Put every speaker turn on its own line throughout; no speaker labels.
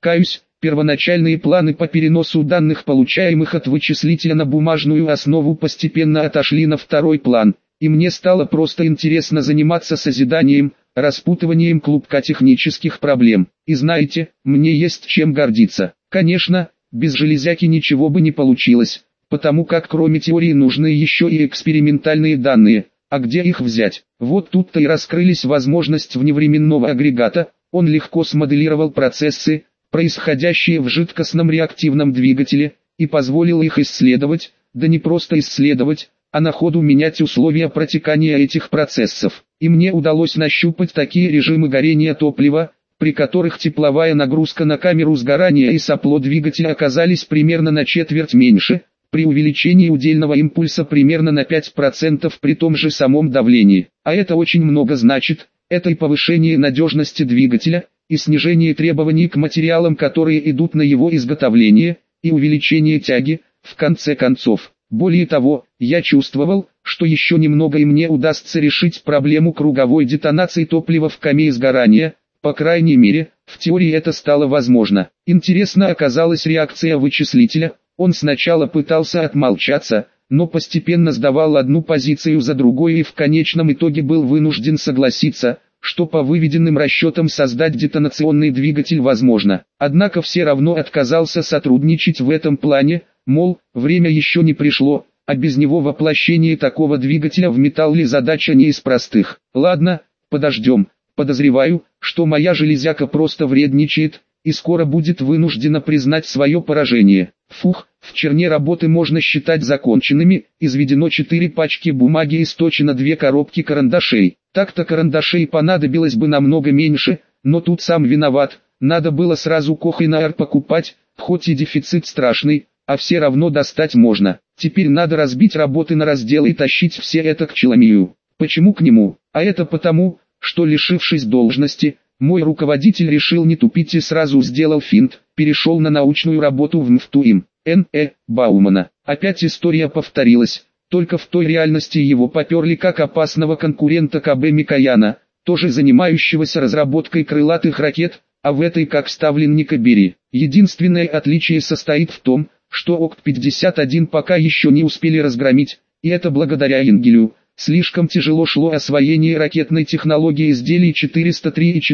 Каюсь, первоначальные планы по переносу данных, получаемых от вычислителя, на бумажную основу постепенно отошли на второй план, и мне стало просто интересно заниматься созиданием, распутыванием клубка технических проблем. И знаете, мне есть чем гордиться. Конечно, без железяки ничего бы не получилось, потому как кроме теории нужны еще и экспериментальные данные. А где их взять? Вот тут-то и раскрылись возможности вневременного агрегата. Он легко смоделировал процессы, происходящие в жидкостном реактивном двигателе, и позволил их исследовать, да не просто исследовать, а на ходу менять условия протекания этих процессов. И мне удалось нащупать такие режимы горения топлива, при которых тепловая нагрузка на камеру сгорания и сопло двигателя оказались примерно на четверть меньше, при увеличении удельного импульса примерно на 5% при том же самом давлении. А это очень много значит, это и повышение надежности двигателя, и снижение требований к материалам, которые идут на его изготовление, и увеличение тяги, в конце концов. Более того, я чувствовал, что еще немного и мне удастся решить проблему круговой детонации топлива в камере сгорания, по крайней мере, в теории это стало возможно. Интересна оказалась реакция вычислителя. Он сначала пытался отмолчаться, но постепенно сдавал одну позицию за другой и в конечном итоге был вынужден согласиться, что по выведенным расчетам создать детонационный двигатель возможно. Однако все равно отказался сотрудничать в этом плане, мол, время еще не пришло, а без него воплощение такого двигателя в металле задача не из простых. Ладно, подождем. Подозреваю, что моя железяка просто вредничает, и скоро будет вынуждена признать свое поражение. Фух, в черне работы можно считать законченными, изведено 4 пачки бумаги и сточено 2 коробки карандашей. Так-то карандашей понадобилось бы намного меньше, но тут сам виноват, надо было сразу Кохайнар покупать, хоть и дефицит страшный, а все равно достать можно. Теперь надо разбить работы на разделы и тащить все это к Челомею. Почему к нему? А это потому, что, лишившись должности, мой руководитель решил не тупить и сразу сделал финт, перешел на научную работу в МФТУ им. Н.Э. Баумана. Опять история повторилась, только в той реальности его поперли как опасного конкурента КБ Микояна, тоже занимающегося разработкой крылатых ракет, а в этой как ставленника Бери. Единственное отличие состоит в том, что ОКТ-51 пока еще не успели разгромить, и это благодаря Энгелю. Слишком тяжело шло освоение ракетной технологии изделий 403 и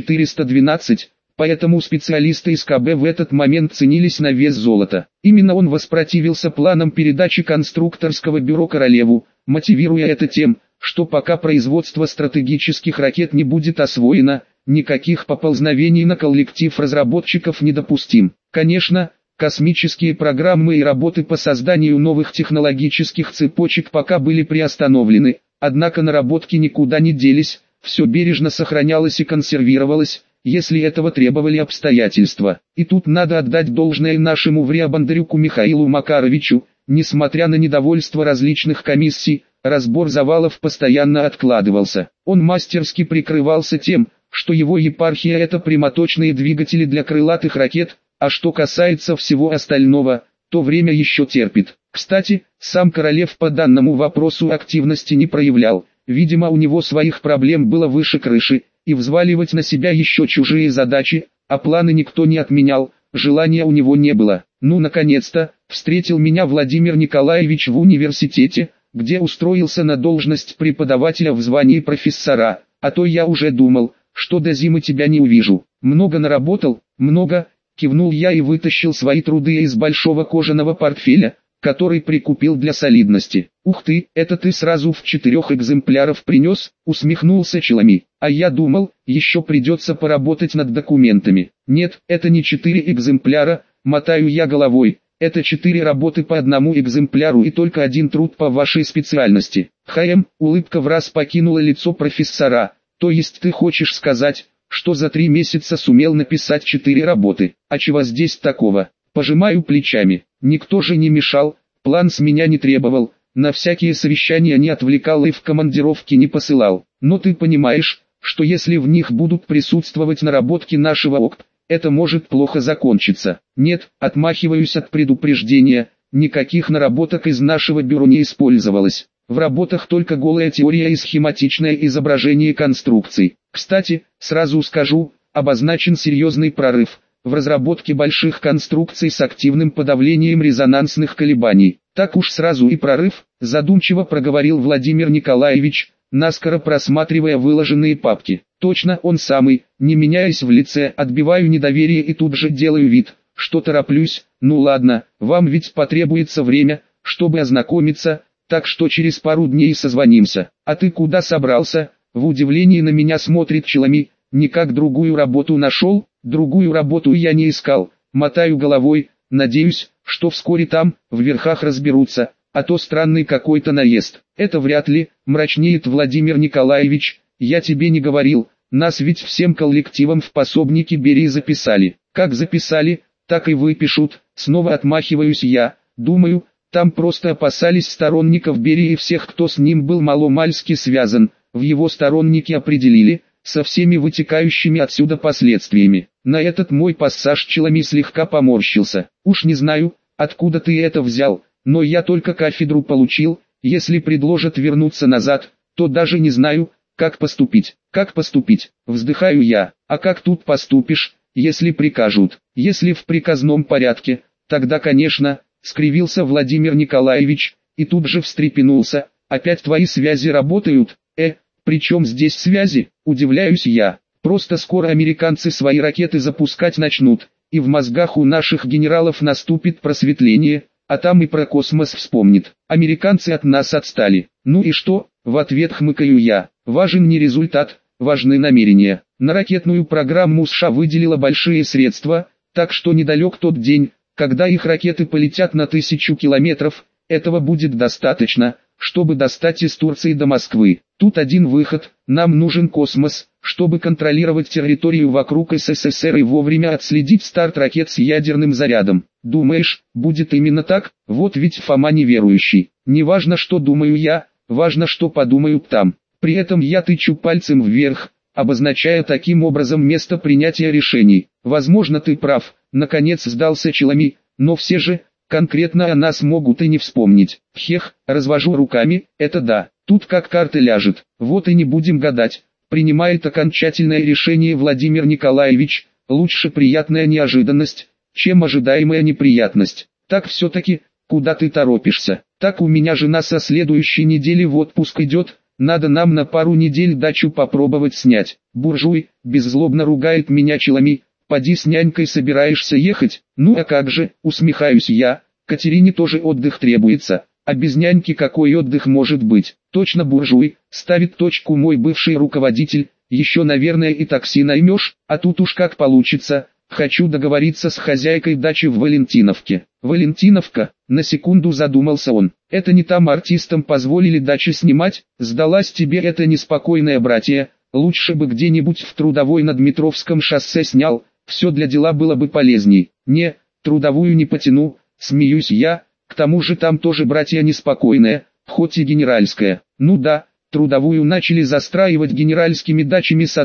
412, поэтому специалисты из КБ в этот момент ценились на вес золота. Именно он воспротивился планам передачи конструкторского бюро Королеву, мотивируя это тем, что пока производство стратегических ракет не будет освоено, никаких поползновений на коллектив разработчиков недопустим. Конечно, космические программы и работы по созданию новых технологических цепочек пока были приостановлены, однако наработки никуда не делись, все бережно сохранялось и консервировалось, если этого требовали обстоятельства. И тут надо отдать должное нашему вриабандарюку Михаилу Макаровичу, несмотря на недовольство различных комиссий, разбор завалов постоянно откладывался. Он мастерски прикрывался тем, что его епархия — это прямоточные двигатели для крылатых ракет, а что касается всего остального, то время еще терпит. Кстати, сам Королев по данному вопросу активности не проявлял, видимо у него своих проблем было выше крыши, и взваливать на себя еще чужие задачи, а планы никто не отменял, желания у него не было. Ну наконец-то, встретил меня Владимир Николаевич в университете, где устроился на должность преподавателя в звании профессора, а то я уже думал, что до зимы тебя не увижу. Много наработал? Много, кивнул я и вытащил свои труды из большого кожаного портфеля, который прикупил для солидности. «Ух ты, это ты сразу в 4 экземпляров принес?» — усмехнулся Челоми. «А я думал, еще придется поработать над документами». «Нет, это не 4 экземпляра», — мотаю я головой. «Это 4 работы по одному экземпляру и только 1 труд по вашей специальности». Улыбка враз покинула лицо профессора. «То есть ты хочешь сказать, что за 3 месяца сумел написать 4 работы? А чего здесь такого?» Пожимаю плечами. Никто же не мешал, план с меня не требовал, на всякие совещания не отвлекал и в командировки не посылал. Но ты понимаешь, что если в них будут присутствовать наработки нашего ОКТ, это может плохо закончиться. Нет, отмахиваюсь от предупреждения, никаких наработок из нашего бюро не использовалось. В работах только голая теория и схематичное изображение конструкций. Кстати, сразу скажу, обозначен серьезный прорыв. в разработке больших конструкций с активным подавлением резонансных колебаний. Так уж сразу и прорыв, задумчиво проговорил Владимир Николаевич, наскоро просматривая выложенные папки. Точно он самый, не меняясь в лице, отбиваю недоверие и тут же делаю вид, что тороплюсь. Ну ладно, вам ведь потребуется время, чтобы ознакомиться, так что через пару дней созвонимся. А ты куда собрался? В удивлении на меня смотрит Челами. Никак другую работу нашел? Другую работу я не искал. Мотаю головой, надеюсь, что вскоре там, в верхах разберутся, а то странный какой-то наезд. Это вряд ли, мрачнеет Владимир Николаевич. Я тебе не говорил, нас ведь всем коллективом в пособники Берии записали. Как записали, так и выпишут. Снова отмахиваюсь я. Думаю, там просто опасались сторонников Берии и всех, кто с ним был маломальски связан. В его сторонники определили, со всеми вытекающими отсюда последствиями. На этот мой пассаж Челами слегка поморщился. Уж не знаю, откуда ты это взял, но я только кафедру получил. Если предложат вернуться назад, то даже не знаю, как поступить. Как поступить? Вздыхаю я. А как тут поступишь, если прикажут? Если в приказном порядке, тогда, конечно, скривился Владимир Николаевич, и тут же встрепенулся. Опять твои связи работают? Причем здесь связи? Удивляюсь я. Просто скоро американцы свои ракеты запускать начнут, и в мозгах у наших генералов наступит просветление, а там и про космос вспомнит. Американцы от нас отстали. Ну и что? В ответ хмыкаю я. Важен не результат, важны намерения. На ракетную программу США выделила большие средства, так что недалек тот день, когда их ракеты полетят на 1000 километров. Этого будет достаточно, чтобы достать из Турции до Москвы. Тут один выход: нам нужен космос, чтобы контролировать территорию вокруг СССР и вовремя отследить старт ракет с ядерным зарядом. Думаешь, будет именно так? Вот ведь Фома неверующий. Не важно, что думаю я, важно, что подумают там. При этом я тычу пальцем вверх, обозначая таким образом место принятия решений. Возможно, ты прав, наконец сдался Челами, но все же, конкретно о нас могут и не вспомнить. Хех, развожу руками, это да, тут как карта ляжет. Вот и не будем гадать. Принимает окончательное решение Владимир Николаевич. Лучше приятная неожиданность, чем ожидаемая неприятность. Так все-таки, куда ты торопишься? Так у меня жена со следующей недели в отпуск идет. Надо нам на пару недель дачу попробовать снять. Буржуй, беззлобно ругает меня Челами. Поди с нянькой собираешься ехать? Ну а как же, усмехаюсь я, Катерине тоже отдых требуется, а без няньки какой отдых может быть? Точно, буржуй, ставит точку мой бывший руководитель. Еще, наверное, и такси наймешь, а тут уж как получится. Хочу договориться с хозяйкой дачи в Валентиновке. Валентиновка, на секунду задумался он. Это не там артистам позволили дачи снимать? Сдалась тебе эта неспокойная братья. Лучше бы где-нибудь в Трудовой на Дмитровском шоссе снял. Все для дела было бы полезней. Не, Трудовую не потяну, смеюсь я. К тому же там тоже братья неспокойная, хоть и генеральская. Ну да, Трудовую начали застраивать генеральскими дачами с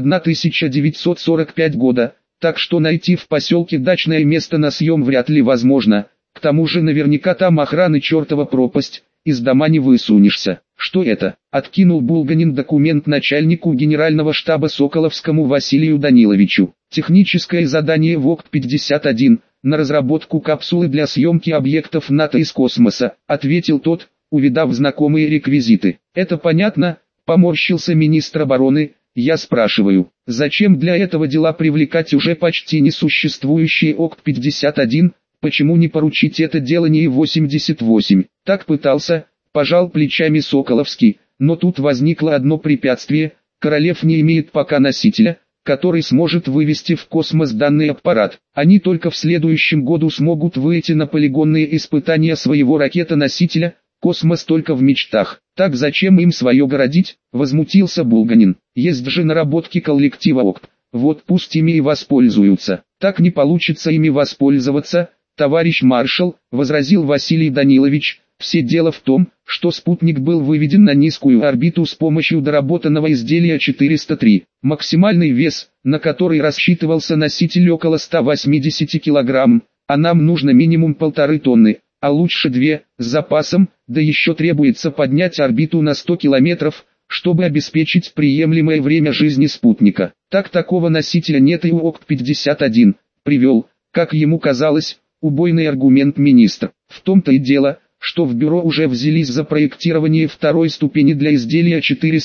1945 года. Так что найти в поселке дачное место на съем вряд ли возможно. К тому же наверняка там охраны чертова пропасть, из дома не высунешься. Что это? Откинул Булганин документ начальнику генерального штаба Соколовскому Василию Даниловичу. Техническое задание ВОКТ-51, на разработку капсулы для съемки объектов НАТО из космоса, ответил тот, увидав знакомые реквизиты. Это понятно, поморщился министр обороны. Я спрашиваю, зачем для этого дела привлекать уже почти несуществующий ОКТ-51, почему не поручить это дело НИИ-88? Так пытался, пожал плечами Соколовский, но тут возникло одно препятствие: Королев не имеет пока носителя, который сможет вывести в космос данный аппарат. Они только в следующем году смогут выйти на полигонные испытания своего ракета-носителя. Космос только в мечтах. Так зачем им свое городить? Возмутился Булганин. Есть же наработки коллектива ОКТ. Вот пусть ими и воспользуются. Так не получится ими воспользоваться, товарищ маршал, возразил Василий Данилович. Все дело в том, что спутник был выведен на низкую орбиту с помощью доработанного изделия 403. Максимальный вес, на который рассчитывался носитель, около 180 килограмм, а нам нужно минимум 1,5 тонны. А лучше 2, с запасом, да еще требуется поднять орбиту на 100 километров, чтобы обеспечить приемлемое время жизни спутника. Так такого носителя нет и у ОКТ-51. привел, как ему казалось, убойный аргумент министр. В том-то и дело, что в бюро уже взялись за проектирование второй ступени для изделия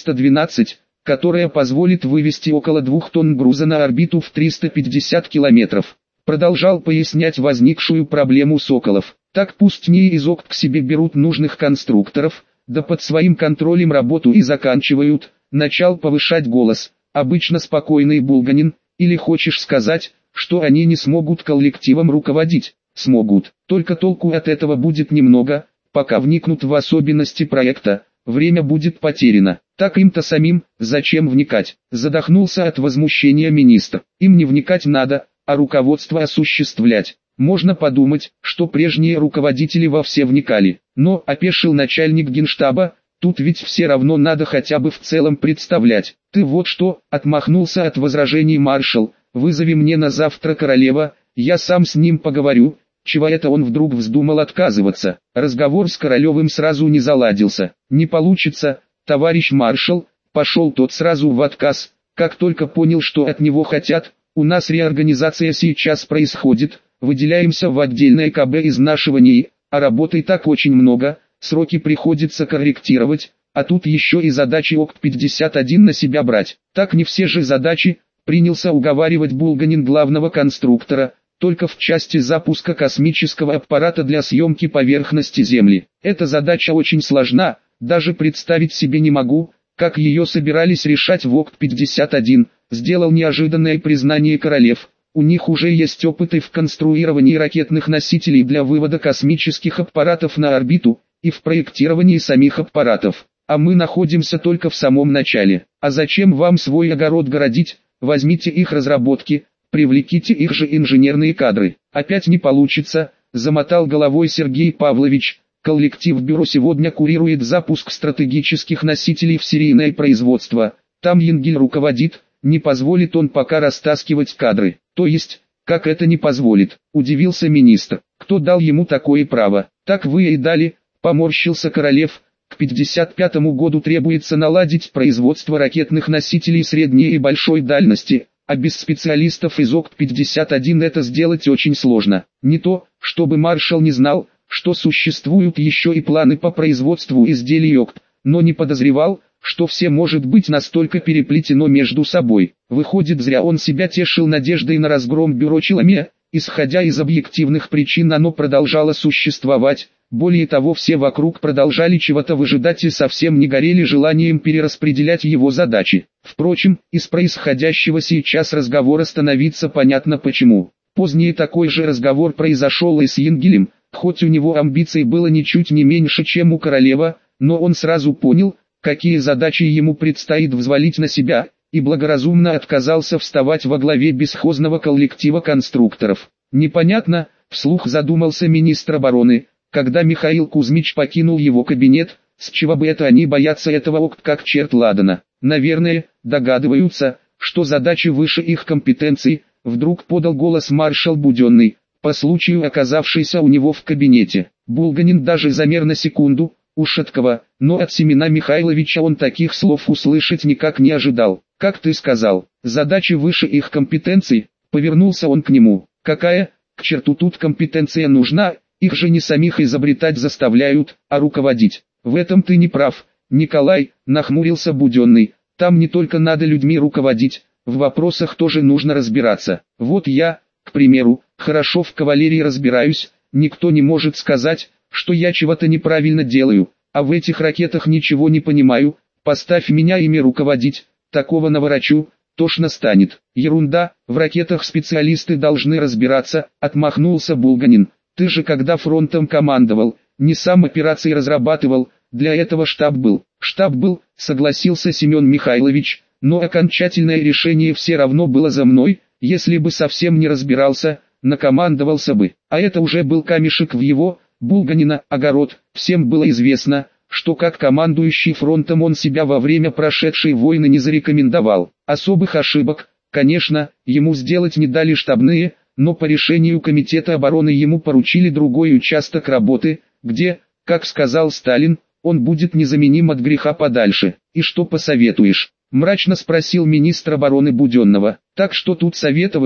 412, которая позволит вывести около 2 тонн груза на орбиту в 350 километров. Продолжал пояснять возникшую проблему Соколов. Так пусть не из ОКТ к себе берут нужных конструкторов, да под своим контролем работу и заканчивают. Начал повышать голос, обычно спокойный Булганин, или хочешь сказать, что они не смогут коллективом руководить? Смогут, только толку от этого будет немного, пока вникнут в особенности проекта, время будет потеряно. Так им-то самим, зачем вникать? Задохнулся от возмущения министр. Им не вникать надо, а руководство осуществлять. Можно подумать, что прежние руководители во все вникали, но опешил начальник генштаба, тут ведь все равно надо хотя бы в целом представлять. Ты вот что, отмахнулся от возражений маршал, вызови мне на завтра Королева, я сам с ним поговорю. Чего это он вдруг вздумал отказываться? Разговор с Королевым сразу не заладился. Не получится, товарищ маршал, пошел тот сразу в отказ, как только понял, что от него хотят. У нас реорганизация сейчас происходит, выделяемся в отдельное КБ из нашего НИИ, а работы и так очень много, сроки приходится корректировать, а тут еще и задачи ОКТ-51 на себя брать. Так не все же задачи, принялся уговаривать Булганин главного конструктора, только в части запуска космического аппарата для съемки поверхности Земли. Эта задача очень сложна, даже представить себе не могу, как ее собирались решать в ОКТ-51, сделал неожиданное признание Королев. У них уже есть опыты в конструировании ракетных носителей для вывода космических аппаратов на орбиту, и в проектировании самих аппаратов. А мы находимся только в самом начале. А зачем вам свой огород городить? Возьмите их разработки, привлеките их же инженерные кадры. Опять не получится, замотал головой Сергей Павлович. Коллектив бюро сегодня курирует запуск стратегических носителей в серийное производство. Там Янгель руководит, не позволит он пока растаскивать кадры. То есть, как это не позволит, удивился министр. Кто дал ему такое право? Так вы и дали, поморщился Королев. К 1955 году требуется наладить производство ракетных носителей средней и большой дальности, а без специалистов из ОКТ-51 это сделать очень сложно. Не то, чтобы маршал не знал, что существуют еще и планы по производству изделий ОКТ, но не подозревал, что все может быть настолько переплетено между собой. Выходит, зря он себя тешил надеждой на разгром бюро Челаме, исходя из объективных причин оно продолжало существовать. Более того, все вокруг продолжали чего-то выжидать и совсем не горели желанием перераспределять его задачи. Впрочем, из происходящего сейчас разговора становится понятно почему. Позднее такой же разговор произошел и с Янгелем, хоть у него амбиций было ничуть не меньше, чем у Королева, но он сразу понял, какие задачи ему предстоит взвалить на себя, и благоразумно отказался вставать во главе бесхозного коллектива конструкторов. Непонятно, вслух задумался министр обороны, когда Михаил Кузьмич покинул его кабинет, с чего бы это они боятся этого ОКТ как черт ладана. Наверное, догадываются, что задачи выше их компетенций, вдруг подал голос маршал Буденный, по случаю оказавшийся у него в кабинете. Булганин даже замер на секунду, Ушаткова, но от Семена Михайловича он таких слов услышать никак не ожидал. «Как ты сказал, задачи выше их компетенций», повернулся он к нему. «Какая, к черту тут компетенция нужна, их же не самих изобретать заставляют, а руководить». «В этом ты не прав, Николай», нахмурился Буденный. «Там не только надо людьми руководить, в вопросах тоже нужно разбираться. Вот я, к примеру, хорошо в кавалерии разбираюсь, никто не может сказать, что я чего-то неправильно делаю, а в этих ракетах ничего не понимаю, поставь меня ими руководить, такого наворочу, тошно станет». «Ерунда, в ракетах специалисты должны разбираться», отмахнулся Булганин. «Ты же когда фронтом командовал, не сам операции разрабатывал, для этого штаб был». «Штаб был», согласился Семен Михайлович, «но окончательное решение все равно было за мной, если бы совсем не разбирался, накомандовался бы». А это уже был камешек в его, Булганина, огород. Всем было известно, что как командующий фронтом он себя во время прошедшей войны не зарекомендовал. Особых ошибок, конечно, ему сделать не дали штабные, но по решению Комитета обороны ему поручили другой участок работы, где, как сказал Сталин, он будет незаменим от греха подальше. «И что посоветуешь?» – мрачно спросил министр обороны Буденного. «Так что тут советовать?»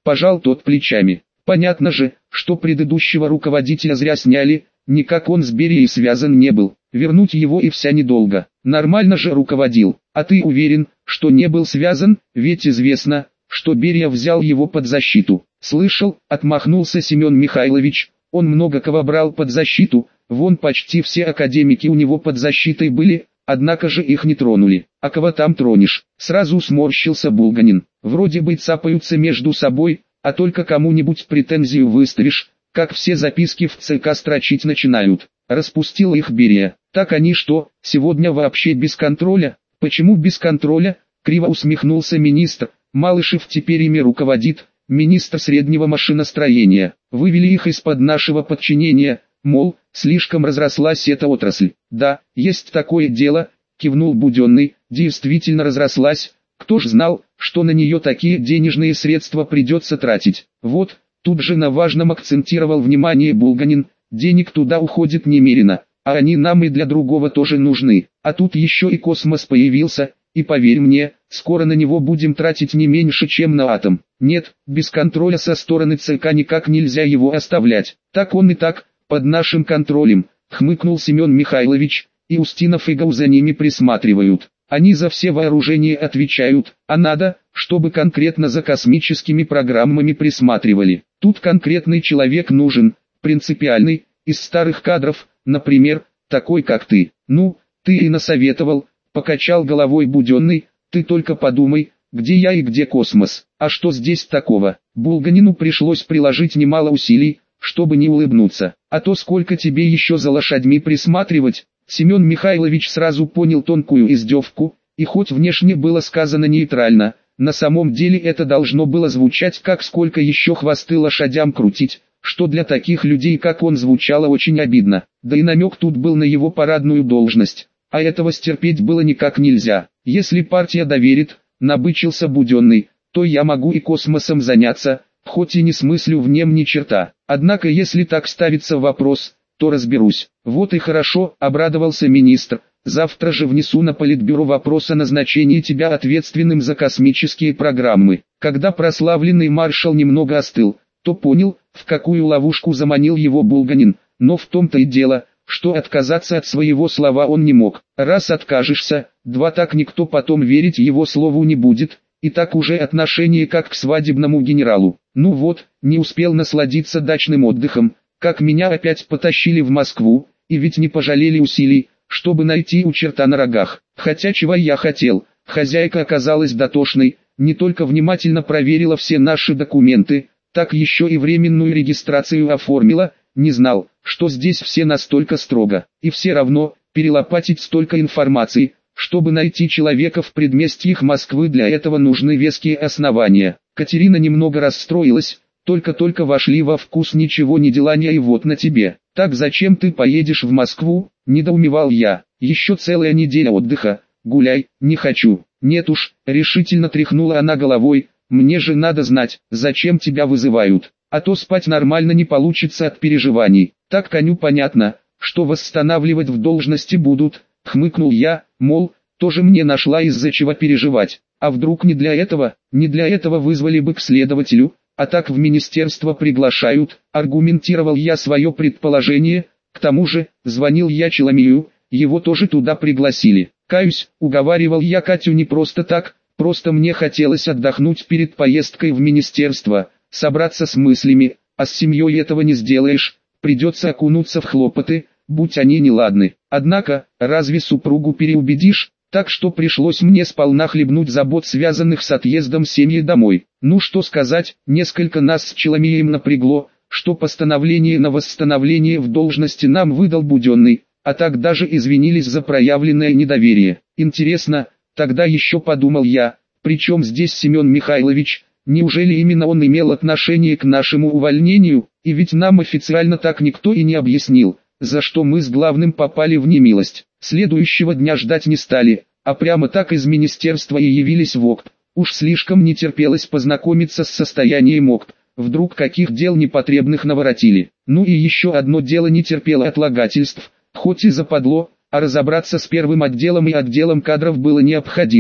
Пожал тот плечами. Понятно же, что предыдущего руководителя зря сняли, никак он с Берией связан не был. Вернуть его и вся недолго. Нормально же руководил. А ты уверен, что не был связан, ведь известно, что Берия взял его под защиту. Слышал, отмахнулся Семен Михайлович, он много кого брал под защиту, вон почти все академики у него под защитой были, однако же их не тронули. А кого там тронешь? Сразу сморщился Булганин. Вроде бы цапаются между собой, а только кому-нибудь претензию выставишь, как все записки в ЦК строчить начинают. Распустил их Берия. Так они что, сегодня вообще без контроля? Почему без контроля? Криво усмехнулся министр. Малышев теперь ими руководит, министр среднего машиностроения. Вывели их из-под нашего подчинения, мол, слишком разрослась эта отрасль. Да, есть такое дело, кивнул Буденный, действительно разрослась. Кто ж знал, что на нее такие денежные средства придется тратить? Вот, тут же на важном акцентировал внимание Булганин, денег туда уходит немерено, а они нам и для другого тоже нужны. А тут еще и космос появился, и поверь мне, скоро на него будем тратить не меньше, чем на атом. Нет, без контроля со стороны ЦК никак нельзя его оставлять. Так он и так, под нашим контролем, хмыкнул Семен Михайлович, и Устинов и Гау за ними присматривают. Они за все вооружения отвечают, а надо, чтобы конкретно за космическими программами присматривали. Тут конкретный человек нужен, принципиальный, из старых кадров, например, такой как ты. Ну, ты и насоветовал, покачал головой Буденный, ты только подумай, где я и где космос. А что здесь такого? Булганину пришлось приложить немало усилий, чтобы не улыбнуться. А то сколько тебе еще за лошадьми присматривать? Семен Михайлович сразу понял тонкую издевку, и хоть внешне было сказано нейтрально, на самом деле это должно было звучать как сколько еще хвосты лошадям крутить, что для таких людей как он звучало очень обидно. Да и намек тут был на его парадную должность, а этого стерпеть было никак нельзя. Если партия доверит, набычился Буденный, то я могу и космосом заняться, хоть и не смыслю в нем ни черта. Однако если так ставится вопрос, то разберусь. Вот и хорошо, обрадовался министр. Завтра же внесу на политбюро вопрос о назначении тебя ответственным за космические программы. Когда прославленный маршал немного остыл, то понял, в какую ловушку заманил его Булганин, но в том-то и дело, что отказаться от своего слова он не мог. Раз откажешься, два так никто потом верить его слову не будет, и так уже отношение как к свадебному генералу. Ну вот, не успел насладиться дачным отдыхом, как меня опять потащили в Москву, и ведь не пожалели усилий, чтобы найти у черта на рогах. Хотя чего я хотел, хозяйка оказалась дотошной, не только внимательно проверила все наши документы, так еще и временную регистрацию оформила, не знал, что здесь все настолько строго. И все равно, перелопатить столько информации, чтобы найти человека в предместьях Москвы, для этого нужны веские основания. Катерина немного расстроилась, только-только вошли во вкус ничего не делания и вот на тебе. Так зачем ты поедешь в Москву, недоумевал я, еще целая неделя отдыха, гуляй, не хочу. Нет уж, решительно тряхнула она головой, мне же надо знать, зачем тебя вызывают, а то спать нормально не получится от переживаний. Так коню понятно, что восстанавливать в должности будут, хмыкнул я, мол, тоже мне нашла из-за чего переживать. А вдруг не для этого вызвали бы к следователю, а так в министерство приглашают, аргументировал я свое предположение. К тому же, звонил я Челомею, его тоже туда пригласили. Каюсь, уговаривал я Катю не просто так, просто мне хотелось отдохнуть перед поездкой в министерство, собраться с мыслями, а с семьей этого не сделаешь, придется окунуться в хлопоты, будь они неладны. Однако, разве супругу переубедишь? Так что пришлось мне сполна хлебнуть забот, связанных с отъездом семьи домой. Ну что сказать, несколько нас с Челомеем напрягло, что постановление на восстановление в должности нам выдал Буденный, а так даже извинились за проявленное недоверие. Интересно, тогда еще подумал я, причем здесь Семен Михайлович, неужели именно он имел отношение к нашему увольнению, и ведь нам официально так никто и не объяснил, за что мы с главным попали в немилость. Следующего дня ждать не стали, а прямо так из министерства и явились в ОКП. Уж слишком не терпелось познакомиться с состоянием ОКП, вдруг каких дел непотребных наворотили. Ну и еще одно дело не терпело отлагательств, хоть и западло, а разобраться с первым отделом и отделом кадров было необходимо.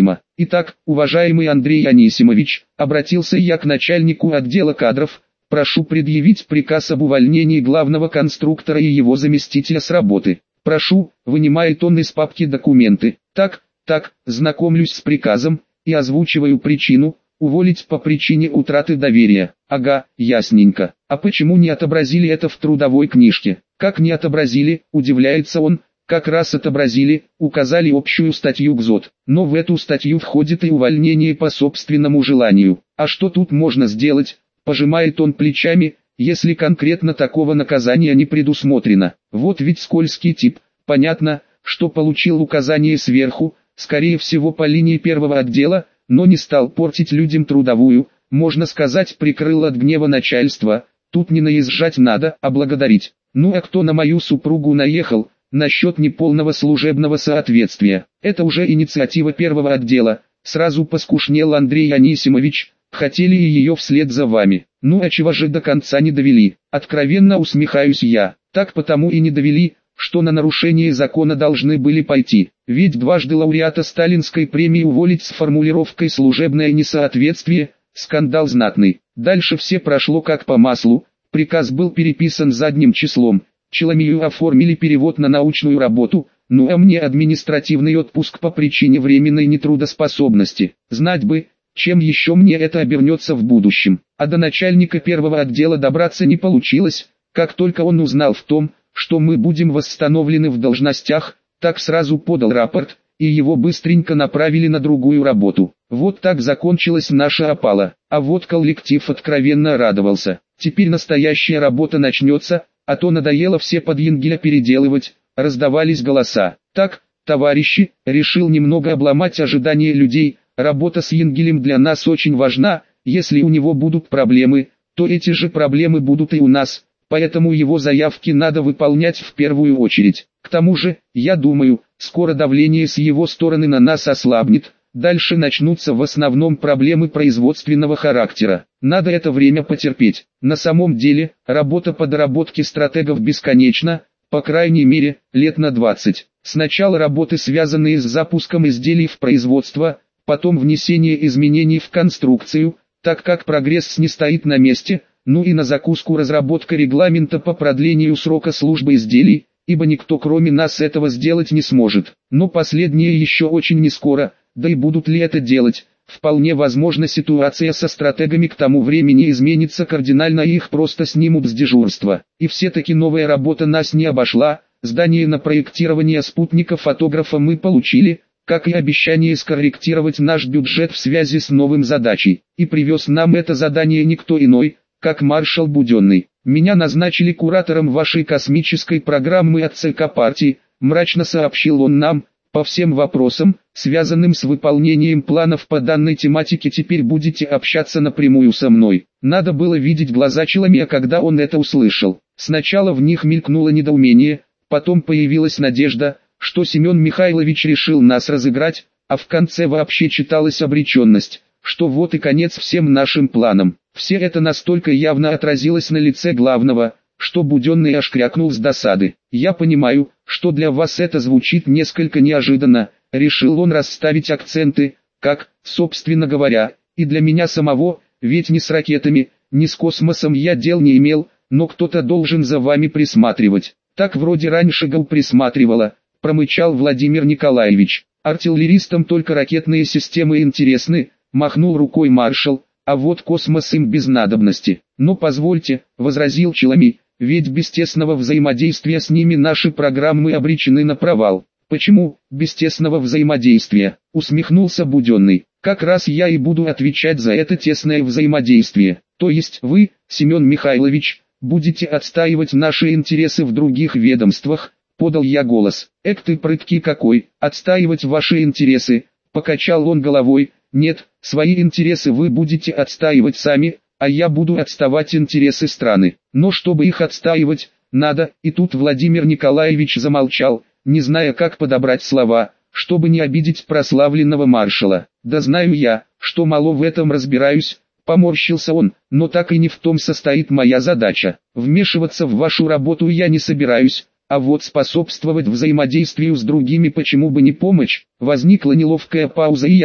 Итак, уважаемый Андрей Анисимович, обратился я к начальнику отдела кадров, прошу предъявить приказ об увольнении главного конструктора и его заместителя с работы. Прошу, вынимает он из папки документы. Так, знакомлюсь с приказом и озвучиваю причину. Уволить по причине утраты доверия. Ага, ясненько. А почему не отобразили это в трудовой книжке? Как не отобразили, удивляется он. Как раз отобразили, указали общую статью ГЗОТ. Но в эту статью входит и увольнение по собственному желанию. А что тут можно сделать? Пожимает он плечами, если конкретно такого наказания не предусмотрено. Вот ведь скользкий тип. Понятно, что получил указание сверху, скорее всего по линии первого отдела, но не стал портить людям трудовую, можно сказать, прикрыл от гнева начальства. Тут не наезжать надо, а благодарить. Ну а кто на мою супругу наехал, насчет неполного служебного соответствия? Это уже инициатива первого отдела. Сразу поскушнел Андрей Анисимович, хотели и ее вслед за вами. Ну а чего же до конца не довели? Откровенно усмехаюсь я. Так потому и не довели, что на нарушение закона должны были пойти. Ведь дважды лауреата Сталинской премии уволить с формулировкой «служебное несоответствие» – скандал знатный. Дальше все прошло как по маслу, приказ был переписан задним числом, Челомею оформили перевод на научную работу, ну а мне административный отпуск по причине временной нетрудоспособности. Знать бы, чем еще мне это обернется в будущем. А до начальника первого отдела добраться не получилось, как только он узнал в том, что мы будем восстановлены в должностях, так сразу подал рапорт, и его быстренько направили на другую работу. Вот так закончилась наша опала, а вот коллектив откровенно радовался. Теперь настоящая работа начнется, а то надоело все под Енгеля переделывать, раздавались голоса. Так, товарищи, решил немного обломать ожидания людей, работа с Енгелем для нас очень важна, если у него будут проблемы, то эти же проблемы будут и у нас. Поэтому его заявки надо выполнять в первую очередь. К тому же, я думаю, скоро давление с его стороны на нас ослабнет, дальше начнутся в основном проблемы производственного характера. Надо это время потерпеть. На самом деле, работа по доработке стратегов бесконечна, по крайней мере, лет на 20. Сначала работы, связанные с запуском изделий в производство, потом внесение изменений в конструкцию, так как прогресс не стоит на месте, ну и на закуску разработка регламента по продлению срока службы изделий, ибо никто кроме нас этого сделать не сможет. Но последнее еще очень не скоро, да и будут ли это делать, вполне возможно ситуация со стратегами к тому времени изменится кардинально и их просто снимут с дежурства. И все-таки новая работа нас не обошла, здание на проектирование спутника-фотографа мы получили, как и обещание скорректировать наш бюджет в связи с новым задачей. И привез нам это задание никто иной, как маршал Буденный. Меня назначили куратором вашей космической программы от ЦК партии, мрачно сообщил он нам, по всем вопросам, связанным с выполнением планов по данной тематике теперь будете общаться напрямую со мной. Надо было видеть глаза Челомея, когда он это услышал. Сначала в них мелькнуло недоумение, потом появилась надежда, что Семен Михайлович решил нас разыграть, а в конце вообще читалась обреченность, что вот и конец всем нашим планам. Все это настолько явно отразилось на лице главного, что Буденный аж крякнул с досады. «Я понимаю, что для вас это звучит несколько неожиданно», — решил он расставить акценты, как, собственно говоря, и для меня самого, ведь ни с ракетами, ни с космосом я дел не имел, но кто-то должен за вами присматривать. Так вроде раньше ГАУ присматривала, промычал Владимир Николаевич. Артиллеристам только ракетные системы интересны, махнул рукой маршал. А вот космос им без надобности. Но позвольте, возразил Челомей, ведь без тесного взаимодействия с ними наши программы обречены на провал. Почему без тесного взаимодействия? Усмехнулся Буденный. Как раз я и буду отвечать за это тесное взаимодействие. То есть вы, Семен Михайлович, будете отстаивать наши интересы в других ведомствах, подал я голос. Эк ты прыткий какой, отстаивать ваши интересы, покачал он головой. Нет, свои интересы вы будете отстаивать сами, а я буду отставать интересы страны. Но чтобы их отстаивать, надо, и тут Владимир Николаевич замолчал, не зная как подобрать слова, чтобы не обидеть прославленного маршала. Да знаю я, что мало в этом разбираюсь, поморщился он, но так и не в том состоит моя задача. Вмешиваться в вашу работу я не собираюсь, а вот способствовать взаимодействию с другими почему бы не помочь. Возникла неловкая пауза и я,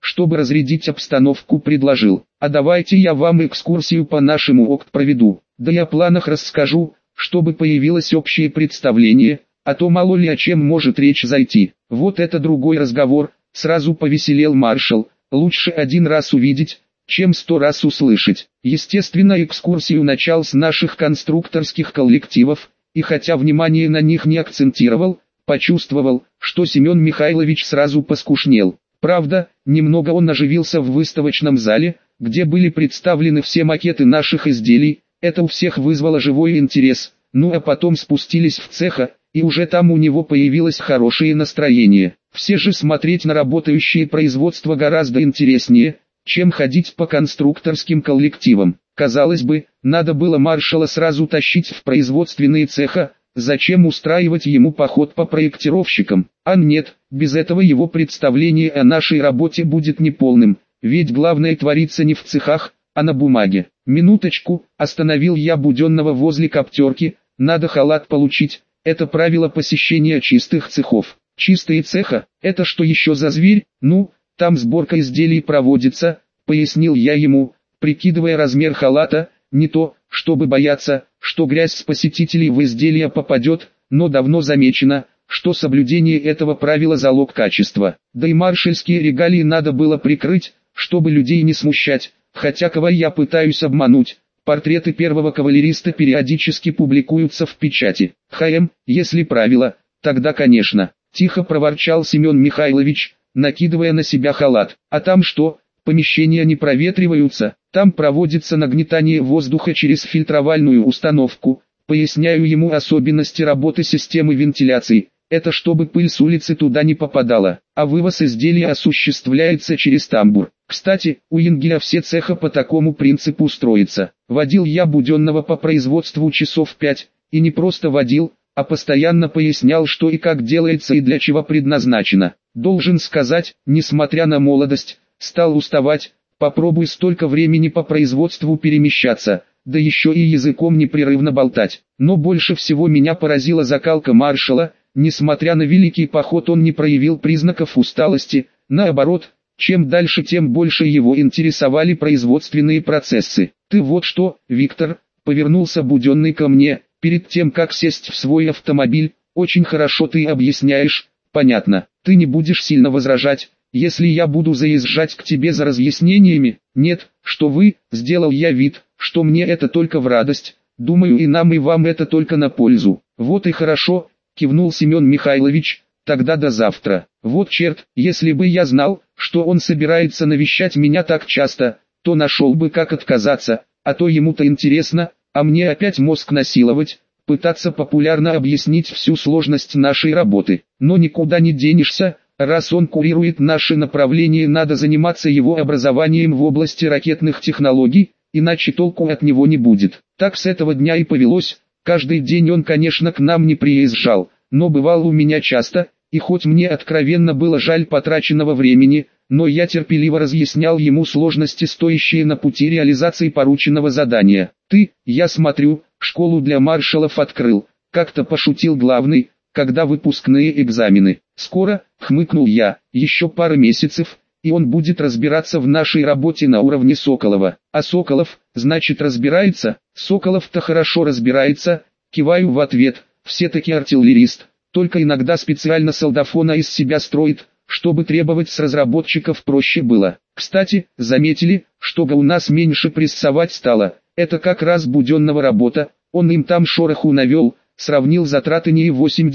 чтобы разрядить обстановку, предложил: а давайте я вам экскурсию по нашему ОКТ проведу, да и о планах расскажу, чтобы появилось общее представление, а то мало ли о чем может речь зайти. Вот это другой разговор, сразу повеселел маршал, лучше один раз увидеть, чем 100 раз услышать. Естественно, экскурсию начал с наших конструкторских коллективов, и хотя внимание на них не акцентировал, почувствовал, что Семен Михайлович сразу поскушнел. Правда, немного он оживился в выставочном зале, где были представлены все макеты наших изделий, это у всех вызвало живой интерес, ну а потом спустились в цеха, и уже там у него появилось хорошее настроение. Все же смотреть на работающее производство гораздо интереснее, чем ходить по конструкторским коллективам. Казалось бы, надо было маршала сразу тащить в производственные цеха, зачем устраивать ему поход по проектировщикам? А нет, без этого его представление о нашей работе будет неполным, ведь главное творится не в цехах, а на бумаге. Минуточку, остановил я Буденного возле коптерки, надо халат получить, это правило посещения чистых цехов. Чистые цеха, это что еще за зверь? Ну, там сборка изделий проводится, пояснил я ему, прикидывая размер халата, не то, чтобы бояться, что грязь с посетителей в изделия попадет, но давно замечено, что соблюдение этого правила залог качества. Да и маршальские регалии надо было прикрыть, чтобы людей не смущать, хотя кого я пытаюсь обмануть. Портреты первого кавалериста периодически публикуются в печати. Если правило, тогда конечно. Тихо проворчал Семен Михайлович, накидывая на себя халат. А там что? Помещения не проветриваются, там проводится нагнетание воздуха через фильтровальную установку. Поясняю ему особенности работы системы вентиляции. Это чтобы пыль с улицы туда не попадала, а вывоз изделий осуществляется через тамбур. Кстати, у Енгеля все цеха по такому принципу строятся. Водил я Буденного по производству часов 5, и не просто водил, а постоянно пояснял, что и как делается и для чего предназначено. Должен сказать, несмотря на молодость, стал уставать, попробуй столько времени по производству перемещаться, да еще и языком непрерывно болтать. Но больше всего меня поразила закалка маршала, несмотря на великий поход он не проявил признаков усталости, наоборот, чем дальше тем больше его интересовали производственные процессы. Ты вот что, Виктор, повернулся Буденный ко мне, перед тем как сесть в свой автомобиль, очень хорошо ты объясняешь, понятно, ты не будешь сильно возражать, если я буду заезжать к тебе за разъяснениями? Нет, что вы, сделал я вид, что мне это только в радость, думаю и нам и вам это только на пользу. Вот и хорошо, кивнул Семен Михайлович, тогда до завтра. Вот черт, если бы я знал, что он собирается навещать меня так часто, то нашел бы как отказаться, а то ему-то интересно, а мне опять мозг насиловать, пытаться популярно объяснить всю сложность нашей работы. Но никуда не денешься. Раз он курирует наше направление, надо заниматься его образованием в области ракетных технологий, иначе толку от него не будет. Так с этого дня и повелось, каждый день он, конечно, к нам не приезжал, но бывал у меня часто, и хоть мне откровенно было жаль потраченного времени, но я терпеливо разъяснял ему сложности, стоящие на пути реализации порученного задания. Ты, я смотрю, школу для маршалов открыл, как-то пошутил главный, когда выпускные экзамены. Скоро, хмыкнул я, еще пара месяцев, и он будет разбираться в нашей работе на уровне Соколова. А Соколов, значит, разбирается? Соколов-то хорошо разбирается, киваю в ответ, все-таки артиллерист, только иногда специально солдафона из себя строит, чтобы требовать с разработчиков проще было. Кстати, заметили, что у нас меньше прессовать стало, это как раз Буденного работа, он им там шороху навел, сравнил затраты НИИ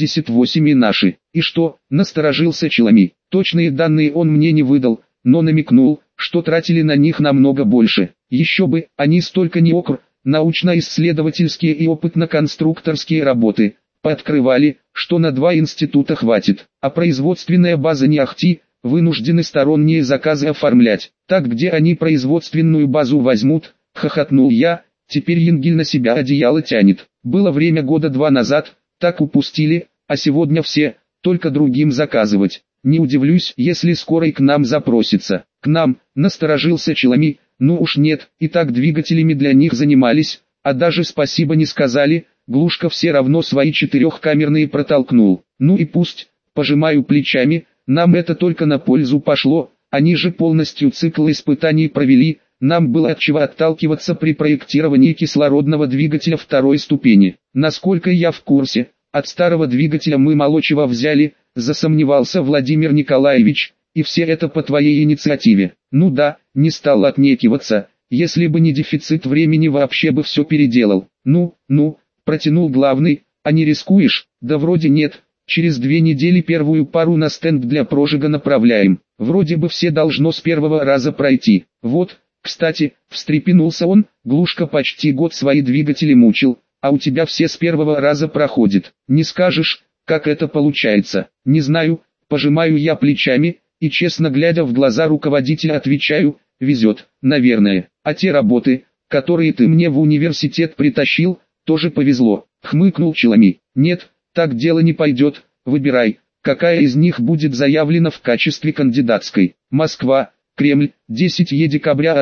88 и наши. И что, насторожился Челами. Точные данные он мне не выдал, но намекнул, что тратили на них намного больше. Еще бы, они столько не научно-исследовательские и опытно-конструкторские работы пооткрывали, что на 2 института хватит, а производственная база не ахти, вынуждены сторонние заказы оформлять. Так где они производственную базу возьмут, хохотнул я, теперь Енгель на себя одеяло тянет. Было время года 2 назад, так упустили, а сегодня все, только другим заказывать. Не удивлюсь, если скоро и к нам запросится. К нам, насторожился Челами, ну уж нет, и так двигателями для них занимались, а даже спасибо не сказали, Глушка все равно свои 4-камерные протолкнул. Ну и пусть, пожимаю плечами, нам это только на пользу пошло, Они же полностью цикл испытаний провели, нам было от чего отталкиваться при проектировании кислородного двигателя второй ступени. Насколько я в курсе, от старого двигателя мы мало чего взяли, засомневался Владимир Николаевич, и все это по твоей инициативе. Ну да, не стал отнекиваться, если бы не дефицит времени вообще бы все переделал. Ну, протянул главный, а не рискуешь? Да вроде нет, через 2 недели первую пару на стенд для прожига направляем. Вроде бы все должно с первого раза пройти. Вот, кстати, встрепенулся он, Глушка почти год свои двигатели мучил, а у тебя все с первого раза проходит. Не скажешь, как это получается? Не знаю, пожимаю я плечами, и честно глядя в глаза руководителя отвечаю, везет, наверное. А те работы, которые ты мне в университет притащил, тоже повезло. Хмыкнул Челами. Нет, так дело не пойдет, выбирай, какая из них будет заявлена в качестве кандидатской. Москва, Кремль, 10 декабря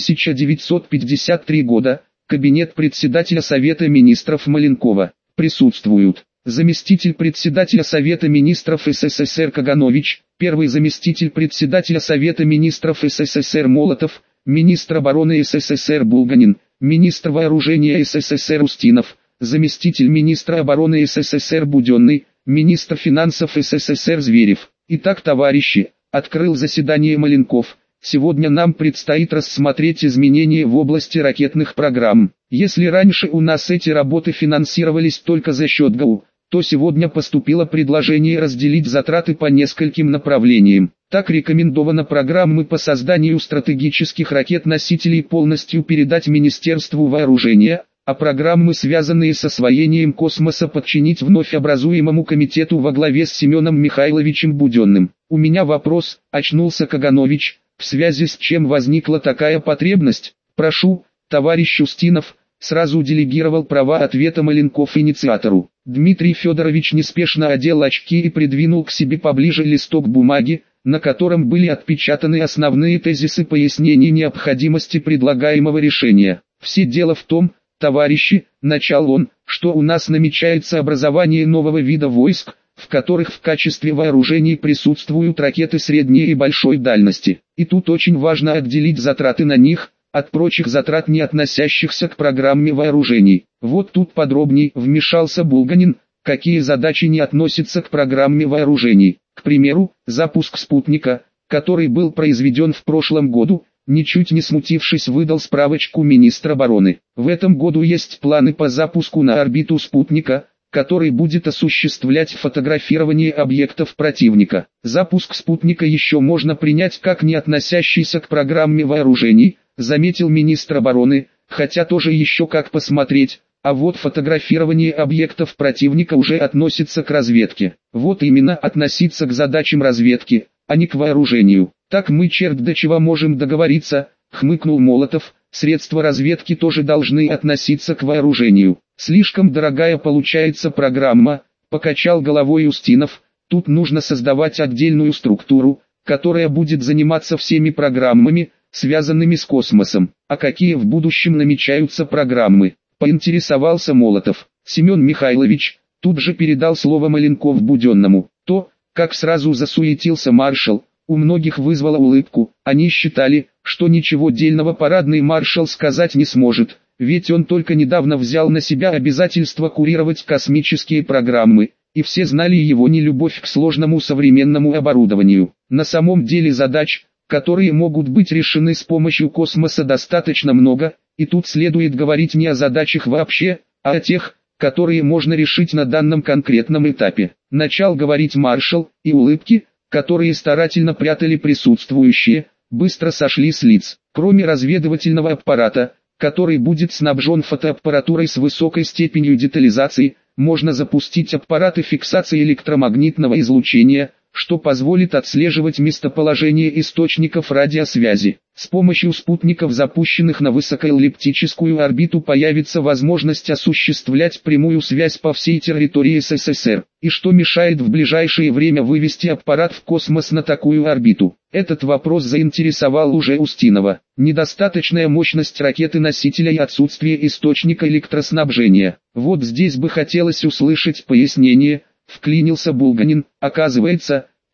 1953 года, кабинет председателя Совета министров Маленкова. Присутствуют заместитель председателя Совета министров СССР Каганович, первый заместитель председателя Совета министров СССР Молотов, министр обороны СССР Булганин, министр вооружения СССР Устинов, заместитель министра обороны СССР Буденный, министр финансов СССР Зверев. Итак, товарищи, открыл заседание Маленков. Сегодня нам предстоит рассмотреть изменения в области ракетных программ. Если раньше у нас эти работы финансировались только за счет ГАУ, то сегодня поступило предложение разделить затраты по нескольким направлениям. Так рекомендовано программы по созданию стратегических ракет-носителей полностью передать Министерству вооружения, а программы, связанные с освоением космоса, подчинить вновь образуемому комитету во главе с Семеном Михайловичем Буденным. У меня вопрос, очнулся Каганович, в связи с чем возникла такая потребность? Прошу, товарищ Устинов, сразу делегировал права ответа Маленков инициатору. Дмитрий Федорович неспешно одел очки и придвинул к себе поближе листок бумаги, на котором были отпечатаны основные тезисы пояснений необходимости предлагаемого решения. Все дело в том, товарищи, начал он, что у нас намечается образование нового вида войск, в которых в качестве вооружений присутствуют ракеты средней и большой дальности. И тут очень важно отделить затраты на них от прочих затрат, не относящихся к программе вооружений. Вот тут подробней вмешался Булганин, какие задачи не относятся к программе вооружений. К примеру, запуск спутника, который был произведен в прошлом году, ничуть не смутившись, выдал справочку министра обороны. В этом году есть планы по запуску на орбиту спутника, который будет осуществлять фотографирование объектов противника. Запуск спутника еще можно принять как не относящийся к программе вооружений, заметил министр обороны, хотя тоже еще как посмотреть, а вот фотографирование объектов противника уже относится к разведке. Вот именно, относиться к задачам разведки, а не к вооружению. Так мы черт до чего можем договориться, хмыкнул Молотов, средства разведки тоже должны относиться к вооружению. Слишком дорогая получается программа, покачал головой Устинов, тут нужно создавать отдельную структуру, которая будет заниматься всеми программами, связанными с космосом. А какие в будущем намечаются программы? Поинтересовался Молотов. Семен Михайлович тут же передал слово Маленков Буденному. То, как сразу засуетился маршал, у многих вызвало улыбку. Они считали, что ничего дельного парадный маршал сказать не сможет, ведь он только недавно взял на себя обязательство курировать космические программы, и все знали его нелюбовь к сложному современному оборудованию. На самом деле задач, которые могут быть решены с помощью космоса, достаточно много, и тут следует говорить не о задачах вообще, а о тех, которые можно решить на данном конкретном этапе. Начал говорить маршал, и улыбки, которые старательно прятали присутствующие, быстро сошли с лиц. Кроме разведывательного аппарата, который будет снабжен фотоаппаратурой с высокой степенью детализации, можно запустить аппараты фиксации электромагнитного излучения, что позволит отслеживать местоположение источников радиосвязи. С помощью спутников, запущенных на высокоэллиптическую орбиту, появится возможность осуществлять прямую связь по всей территории СССР. И что мешает в ближайшее время вывести аппарат в космос на такую орбиту? Этот вопрос заинтересовал уже Устинова. Недостаточная мощность ракеты-носителя и отсутствие источника электроснабжения. Вот здесь бы хотелось услышать пояснение. Вклинился Булганин. Оказывается,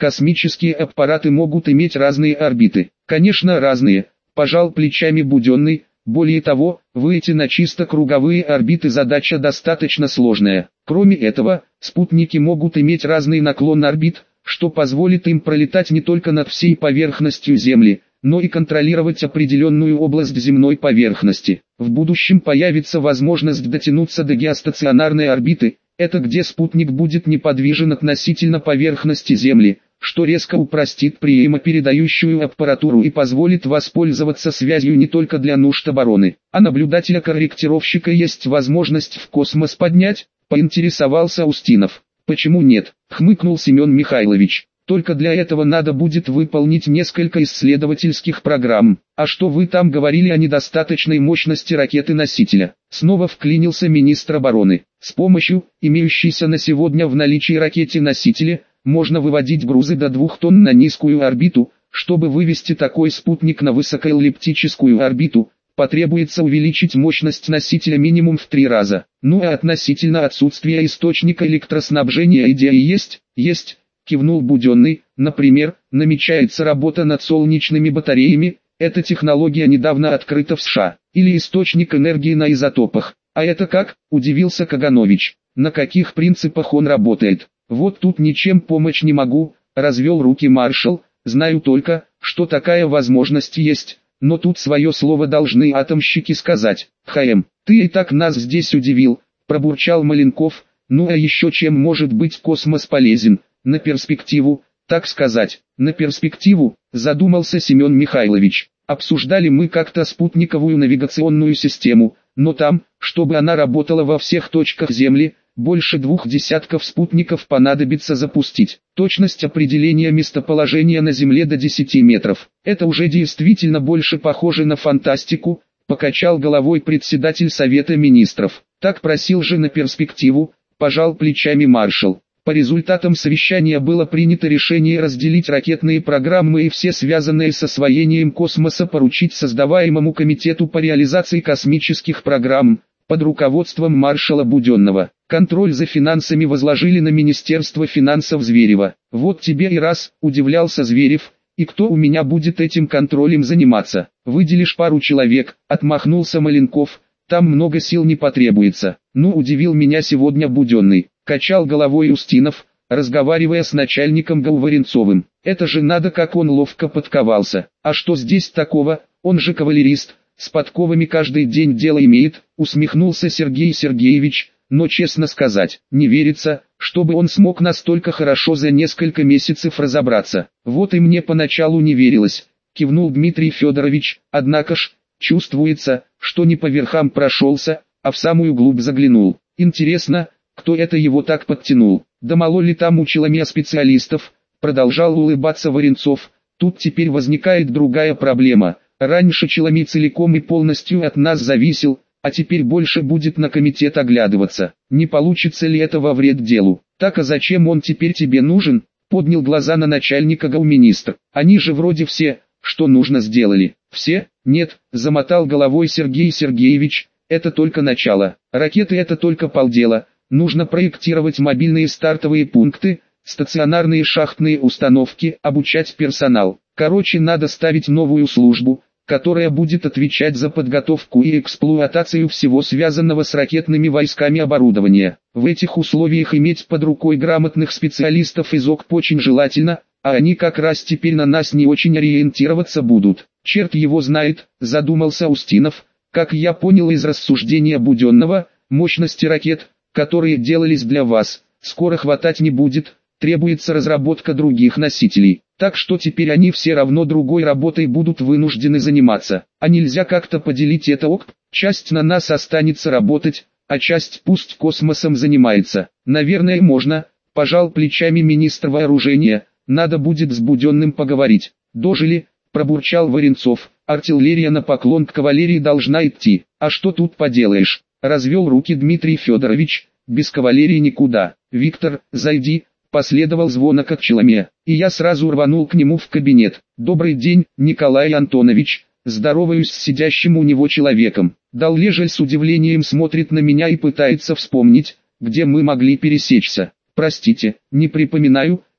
Космические аппараты могут иметь разные орбиты. Конечно, разные, пожал плечами Буденный. Более того, выйти на чисто круговые орбиты задача достаточно сложная. Кроме этого, спутники могут иметь разный наклон орбит, что позволит им пролетать не только над всей поверхностью Земли, но и контролировать определенную область земной поверхности. В будущем появится возможность дотянуться до геостационарной орбиты, это где спутник будет неподвижен относительно поверхности Земли, что резко упростит приемо-передающую аппаратуру и позволит воспользоваться связью не только для нужд обороны. А наблюдателя-корректировщика есть возможность в космос поднять, поинтересовался Устинов. Почему нет, хмыкнул Семен Михайлович. Только для этого надо будет выполнить несколько исследовательских программ. А что вы там говорили о недостаточной мощности ракеты-носителя? Снова вклинился министр обороны. С помощью, имеющейся на сегодня в наличии ракеты-носителя, можно выводить грузы до 2 тонн на низкую орбиту. Чтобы вывести такой спутник на высокоэллиптическую орбиту, потребуется увеличить мощность носителя минимум в 3 раза. Ну а относительно отсутствия источника электроснабжения идеи есть? Есть, кивнул Буденный. Например, намечается работа над солнечными батареями, эта технология недавно открыта в США. Или источник энергии на изотопах. А это как? Удивился Каганович. На каких принципах он работает? Вот тут ничем помочь не могу, развел руки маршал, знаю только, что такая возможность есть, но тут свое слово должны атомщики сказать. ХМ, ты и так нас здесь удивил, пробурчал Маленков, ну а еще чем может быть космос полезен, на перспективу, так сказать, на перспективу, задумался Семен Михайлович. Обсуждали мы как-то спутниковую навигационную систему, но там, чтобы она работала во всех точках Земли, больше 2 десятков спутников понадобится запустить. Точность определения местоположения на Земле до 10 метров. Это уже действительно больше похоже на фантастику, покачал головой председатель Совета Министров. Так просил же на перспективу, пожал плечами маршал. По результатам совещания было принято решение разделить ракетные программы и все связанные с освоением космоса поручить создаваемому комитету по реализации космических программ, под руководством маршала Буденного. Контроль за финансами возложили на Министерство финансов Зверева. Вот тебе и раз, удивлялся Зверев, и кто у меня будет этим контролем заниматься? Выделишь пару человек, отмахнулся Маленков, там много сил не потребуется. Ну, удивил меня сегодня Буденный, качал головой Устинов, разговаривая с начальником Говоренцовым. Это же надо, как он ловко подковался. А что здесь такого, он же кавалерист, с подковами каждый день дело имеет, усмехнулся Сергей Сергеевич, но честно сказать, не верится, чтобы он смог настолько хорошо за несколько месяцев разобраться. Вот и мне поначалу не верилось, кивнул Дмитрий Федорович, однако ж, чувствуется, что не по верхам прошелся, а в самую глубь заглянул. Интересно, кто это его так подтянул? Да мало ли там училами специалистов, продолжал улыбаться Варенцов. Тут теперь возникает другая проблема. Раньше Челами целиком и полностью от нас зависел, а теперь больше будет на комитет оглядываться. Не получится ли это во вред делу? Так а зачем он теперь тебе нужен? Поднял глаза на начальника гауministр. Они же вроде все, что нужно сделали. Все? Нет, замотал головой Сергей Сергеевич, это только начало. Ракеты это только полдела. Нужно проектировать мобильные стартовые пункты, стационарные шахтные установки, обучать персонал. Короче, надо ставить новую службу, которая будет отвечать за подготовку и эксплуатацию всего связанного с ракетными войсками оборудования. В этих условиях иметь под рукой грамотных специалистов из ОКП очень желательно, а они как раз теперь на нас не очень ориентироваться будут. Черт его знает, задумался Устинов, как я понял из рассуждения Буденного, мощности ракет, которые делались для вас, скоро хватать не будет, требуется разработка других носителей. Так что теперь они все равно другой работой будут вынуждены заниматься. А нельзя как-то поделить это ОКП? Часть на нас останется работать, а часть пусть космосом занимается. Наверное можно, пожал плечами министр вооружения, надо будет с Буденным поговорить. Дожили, пробурчал Варенцов, артиллерия на поклон к кавалерии должна идти. А что тут поделаешь? Развел руки Дмитрий Федорович, без кавалерии никуда. Виктор, зайди. Последовал звонок от Челаме, и я сразу рванул к нему в кабинет. «Добрый день, Николай Антонович», здороваюсь с сидящим у него человеком. Даллежель с удивлением смотрит на меня и пытается вспомнить, где мы могли пересечься. «Простите, не припоминаю»,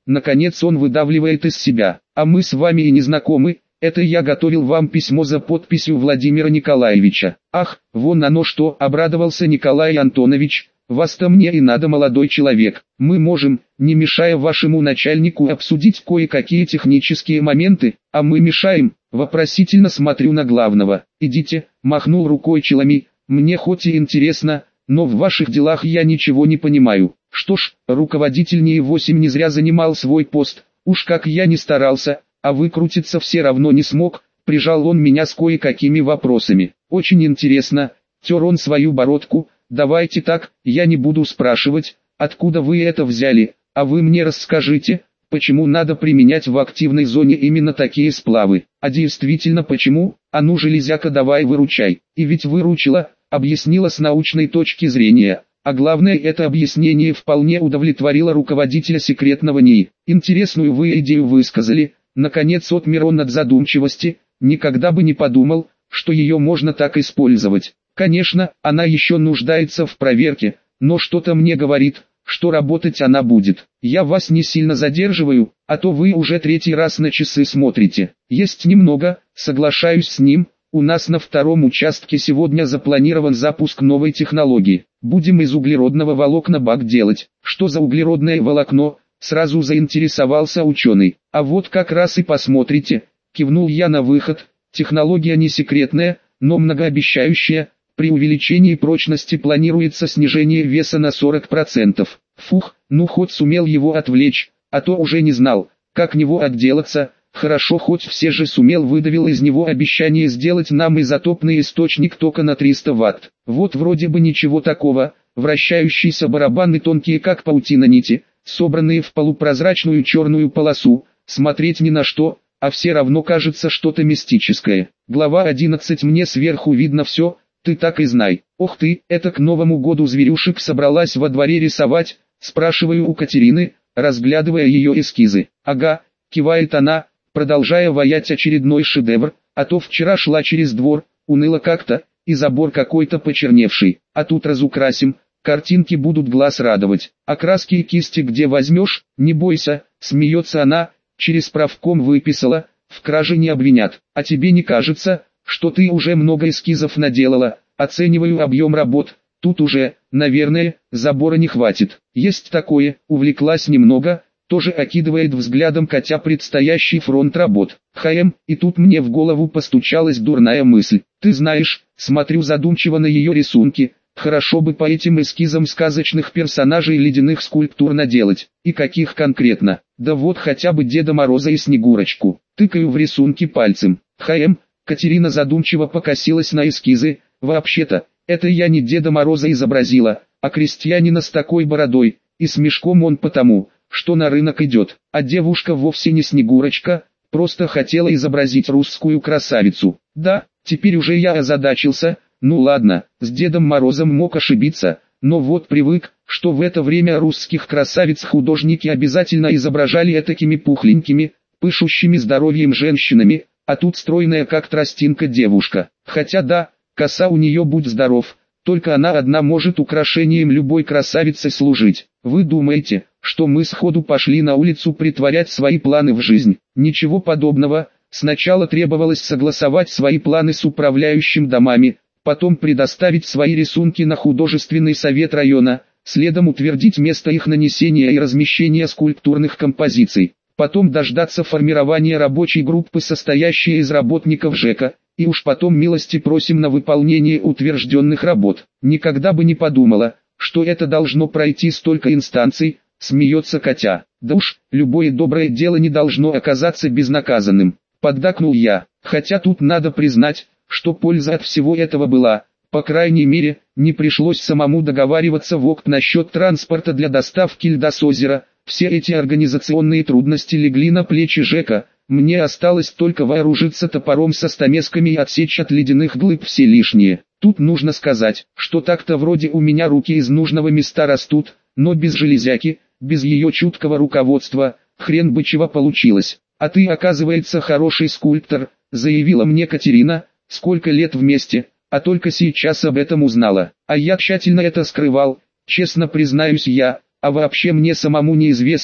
наконец он выдавливает из себя. А мы с вами и не знакомы, это я готовил вам письмо за подписью Владимира Николаевича. Ах, вон оно что, обрадовался Николай Антонович. Вас-то мне и надо, молодой человек. Мы можем, не мешая вашему начальнику, обсудить кое-какие технические моменты, а мы мешаем. Вопросительно смотрю на главного. Идите, махнул рукой Челами, мне хоть и интересно, но в ваших делах я ничего не понимаю. Что ж, руководитель НИИ-8 не зря занимал свой пост, уж как я не старался, а выкрутиться все равно не смог, прижал он меня с кое-какими вопросами. Очень интересно, тер он свою бородку. Давайте так, я не буду спрашивать, откуда вы это взяли, а вы мне расскажите, почему надо применять в активной зоне именно такие сплавы. А действительно почему? А ну, железяка, давай выручай. И ведь выручила, объяснила с научной точки зрения. А главное, это объяснение вполне удовлетворило руководителя секретного НИИ. Интересную вы идею высказали, наконец отмер он от задумчивости, никогда бы не подумал, что ее можно так использовать. Конечно, она еще нуждается в проверке, но что-то мне говорит, что работать она будет. Я вас не сильно задерживаю, а то вы уже третий раз на часы смотрите. Есть немного, соглашаюсь с ним, у нас на втором участке сегодня запланирован запуск новой технологии. Будем из углеродного волокна бак делать. Что за углеродное волокно? Сразу заинтересовался ученый. А вот как раз и посмотрите, кивнул я на выход. Технология не секретная, но многообещающая. При увеличении прочности планируется снижение веса на 40%. Фух, ну хоть сумел его отвлечь, а то уже не знал, как него отделаться. Хорошо, хоть все же сумел, выдавил из него обещание сделать нам изотопный источник тока на 300 Вт. Вот вроде бы ничего такого, вращающиеся барабаны тонкие как паутина нити, собранные в полупрозрачную черную полосу, смотреть ни на что, а все равно кажется что-то мистическое. Глава 11. Мне сверху видно все. Ты так и знай. Ох ты, это к Новому году зверюшек собралась во дворе рисовать, спрашиваю у Катерины, разглядывая ее эскизы. Ага, кивает она, продолжая ваять очередной шедевр, а то вчера шла через двор, уныло как-то, и забор какой-то почерневший, а тут разукрасим, картинки будут глаз радовать. А краски и кисти где возьмешь, не бойся, смеется она, через правком выписала, в краже не обвинят. А тебе не кажется, что ты уже много эскизов наделала? Оцениваю объем работ, тут уже, наверное, забора не хватит. Есть такое, увлеклась немного, тоже окидывает взглядом Катя предстоящий фронт работ. И тут мне в голову постучалась дурная мысль. Ты знаешь, смотрю задумчиво на ее рисунки, хорошо бы по этим эскизам сказочных персонажей ледяных скульптур наделать. И каких конкретно? Да вот хотя бы Деда Мороза и Снегурочку. Тыкаю в рисунки пальцем. Катерина задумчиво покосилась на эскизы. Вообще-то, это я не Деда Мороза изобразила, а крестьянина с такой бородой, и с мешком он потому, что на рынок идет. А девушка вовсе не Снегурочка, просто хотела изобразить русскую красавицу. Да, теперь уже я озадачился. Ну ладно, с Дедом Морозом мог ошибиться, но вот привык, что в это время русских красавиц художники обязательно изображали этакими пухленькими, пышущими здоровьем женщинами, а тут стройная как тростинка девушка. Хотя да, коса у нее будь здоров, только она одна может украшением любой красавицы служить. Вы думаете, что мы сходу пошли на улицу притворять свои планы в жизнь? Ничего подобного, сначала требовалось согласовать свои планы с управляющим домами, потом предоставить свои рисунки на художественный совет района, следом утвердить место их нанесения и размещения скульптурных композиций. Потом дождаться формирования рабочей группы, состоящей из работников ЖЭКа, и уж потом милости просим на выполнение утвержденных работ. Никогда бы не подумала, что это должно пройти столько инстанций, смеется Катя. Да уж, любое доброе дело не должно оказаться безнаказанным, поддакнул я. Хотя тут надо признать, что польза от всего этого была. По крайней мере, не пришлось самому договариваться в ОКТ насчет транспорта для доставки льда с озера. Все эти организационные трудности легли на плечи ЖЭКа, мне осталось только вооружиться топором со стамесками и отсечь от ледяных глыб все лишнее. Тут нужно сказать, что так-то вроде у меня руки из нужного места растут, но без железяки, без ее чуткого руководства, хрен бы чего получилось. А ты, оказывается, хороший скульптор, заявила мне Катерина, сколько лет вместе, а только сейчас об этом узнала. А я тщательно это скрывал, честно признаюсь я. А вообще мне самому неизвестно,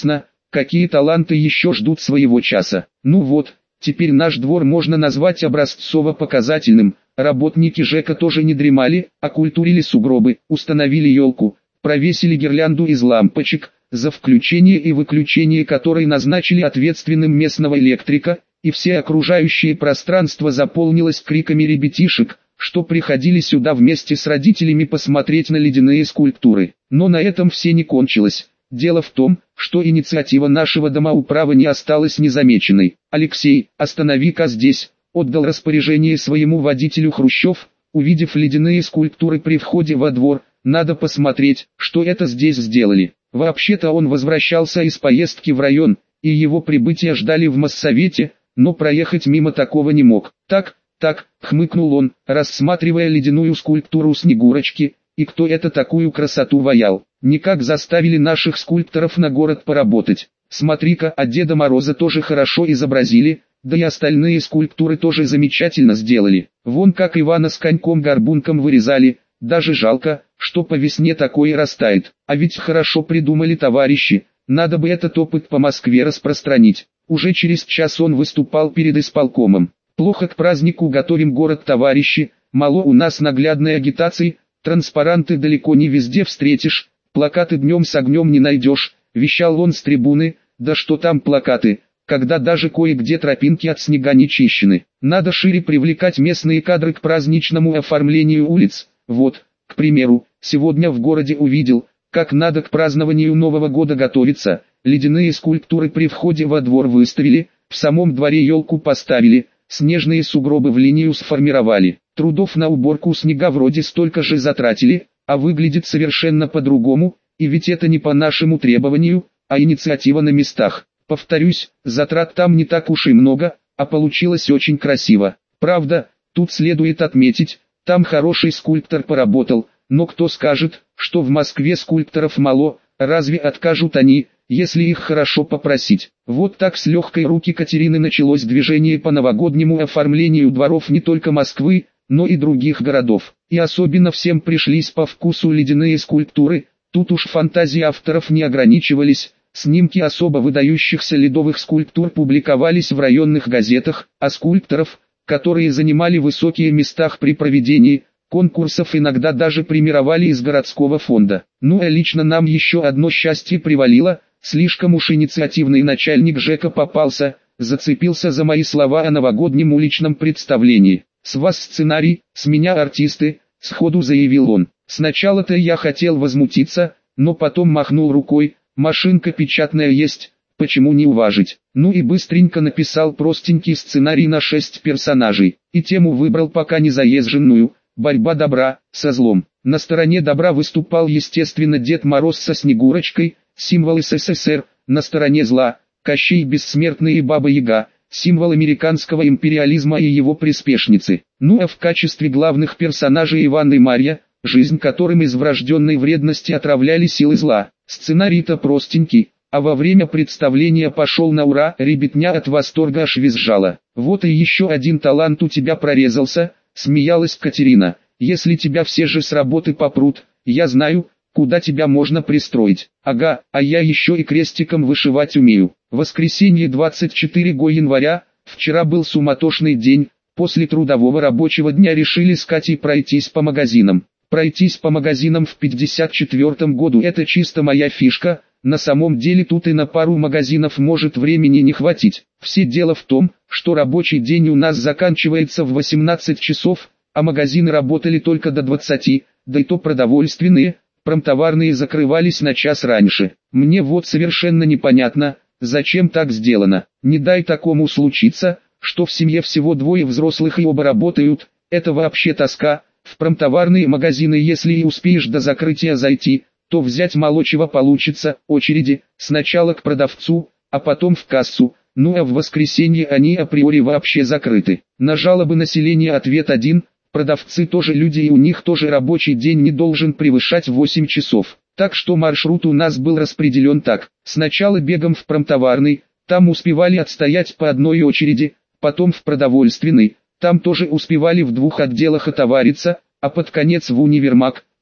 какие таланты еще ждут своего часа. Ну вот, теперь наш двор можно назвать образцово-показательным. Работники ЖЭКа тоже не дремали, окультурили сугробы, установили елку, провесили гирлянду из лампочек, за включение и выключение которой назначили ответственным местного электрика, и все окружающее пространство заполнилось криками ребятишек, что приходили сюда вместе с родителями посмотреть на ледяные скульптуры. Но на этом все не кончилось. Дело в том, что инициатива нашего домоуправа не осталась незамеченной. «Алексей, останови-ка здесь», — отдал распоряжение своему водителю Хрущев, увидев ледяные скульптуры при входе во двор. «Надо посмотреть, что это здесь сделали». Вообще-то он возвращался из поездки в район, и его прибытие ждали в Моссовете, но проехать мимо такого не мог. «Так, хмыкнул он, рассматривая ледяную скульптуру Снегурочки, и кто это такую красоту ваял? Никак заставили наших скульпторов на город поработать. Смотри-ка, а Деда Мороза тоже хорошо изобразили, да и остальные скульптуры тоже замечательно сделали. Вон как Ивана с коньком-горбунком вырезали, даже жалко, что по весне такое растает. А ведь хорошо придумали товарищи, надо бы этот опыт по Москве распространить». Уже через час он выступал перед исполкомом. «Плохо к празднику готовим город, товарищи, мало у нас наглядной агитации, транспаранты далеко не везде встретишь, плакаты днем с огнем не найдешь», вещал он с трибуны. «Да что там плакаты, когда даже кое-где тропинки от снега не чищены. Надо шире привлекать местные кадры к праздничному оформлению улиц. Вот, к примеру, сегодня в городе увидел, как надо к празднованию Нового года готовиться. Ледяные скульптуры при входе во двор выставили, в самом дворе елку поставили, снежные сугробы в линию сформировали. Трудов на уборку снега вроде столько же затратили, а выглядит совершенно по-другому, и ведь это не по нашему требованию, а инициатива на местах. Повторюсь, затрат там не так уж и много, а получилось очень красиво. Правда, тут следует отметить, там хороший скульптор поработал, но кто скажет, что в Москве скульпторов мало, разве откажут они, если их хорошо попросить? Вот так с легкой руки Катерины началось движение по новогоднему оформлению дворов не только Москвы, но и других городов. И особенно всем пришлись по вкусу ледяные скульптуры, тут уж фантазии авторов не ограничивались, снимки особо выдающихся ледовых скульптур публиковались в районных газетах, а скульпторов, которые занимали высокие места при проведении конкурсов, иногда даже премировали из городского фонда. Ну а лично нам еще одно счастье привалило. Слишком уж инициативный начальник ЖЭКа попался, зацепился за мои слова о новогоднем уличном представлении. «С вас сценарий, с меня артисты», — сходу заявил он. Сначала-то я хотел возмутиться, но потом махнул рукой: машинка печатная есть, почему не уважить? Ну и быстренько написал простенький сценарий на 6 персонажей, и тему выбрал пока не заезженную: борьба добра со злом. На стороне добра выступал естественно Дед Мороз со Снегурочкой, символ СССР, на стороне зла — Кощей Бессмертный и Баба Яга, символ американского империализма и его приспешницы. Ну а в качестве главных персонажей Иван и Марья, жизнь которым из врожденной вредности отравляли силы зла. Сценарий-то простенький, а во время представления пошел на ура, ребятня от восторга аж визжала. «Вот и еще один талант у тебя прорезался», — смеялась Катерина. «Если тебя все же с работы попрут, я знаю, куда тебя можно пристроить». «Ага, а я еще и крестиком вышивать умею». Воскресенье 24 января, вчера был суматошный день, после трудового рабочего дня решили с Катей пройтись по магазинам. Пройтись по магазинам в 54-м году — это чисто моя фишка, на самом деле тут и на пару магазинов может времени не хватить. Все дело в том, что рабочий день у нас заканчивается в 18 часов, а магазины работали только до 20, да и то продовольственные, промтоварные закрывались на час раньше. Мне вот совершенно непонятно, зачем так сделано. Не дай такому случиться, что в семье всего двое взрослых и оба работают, это вообще тоска. В промтоварные магазины если и успеешь до закрытия зайти, то взять мало чего получится: очереди, сначала к продавцу, а потом в кассу, ну а в воскресенье они априори вообще закрыты. На жалобы населения ответ один: продавцы тоже люди и у них тоже рабочий день не должен превышать 8 часов. Так что маршрут у нас был распределен так: сначала бегом в промтоварный, там успевали отстоять по одной очереди, потом в продовольственный, там тоже успевали в 2 отделах отовариться, а под конец в универмаг,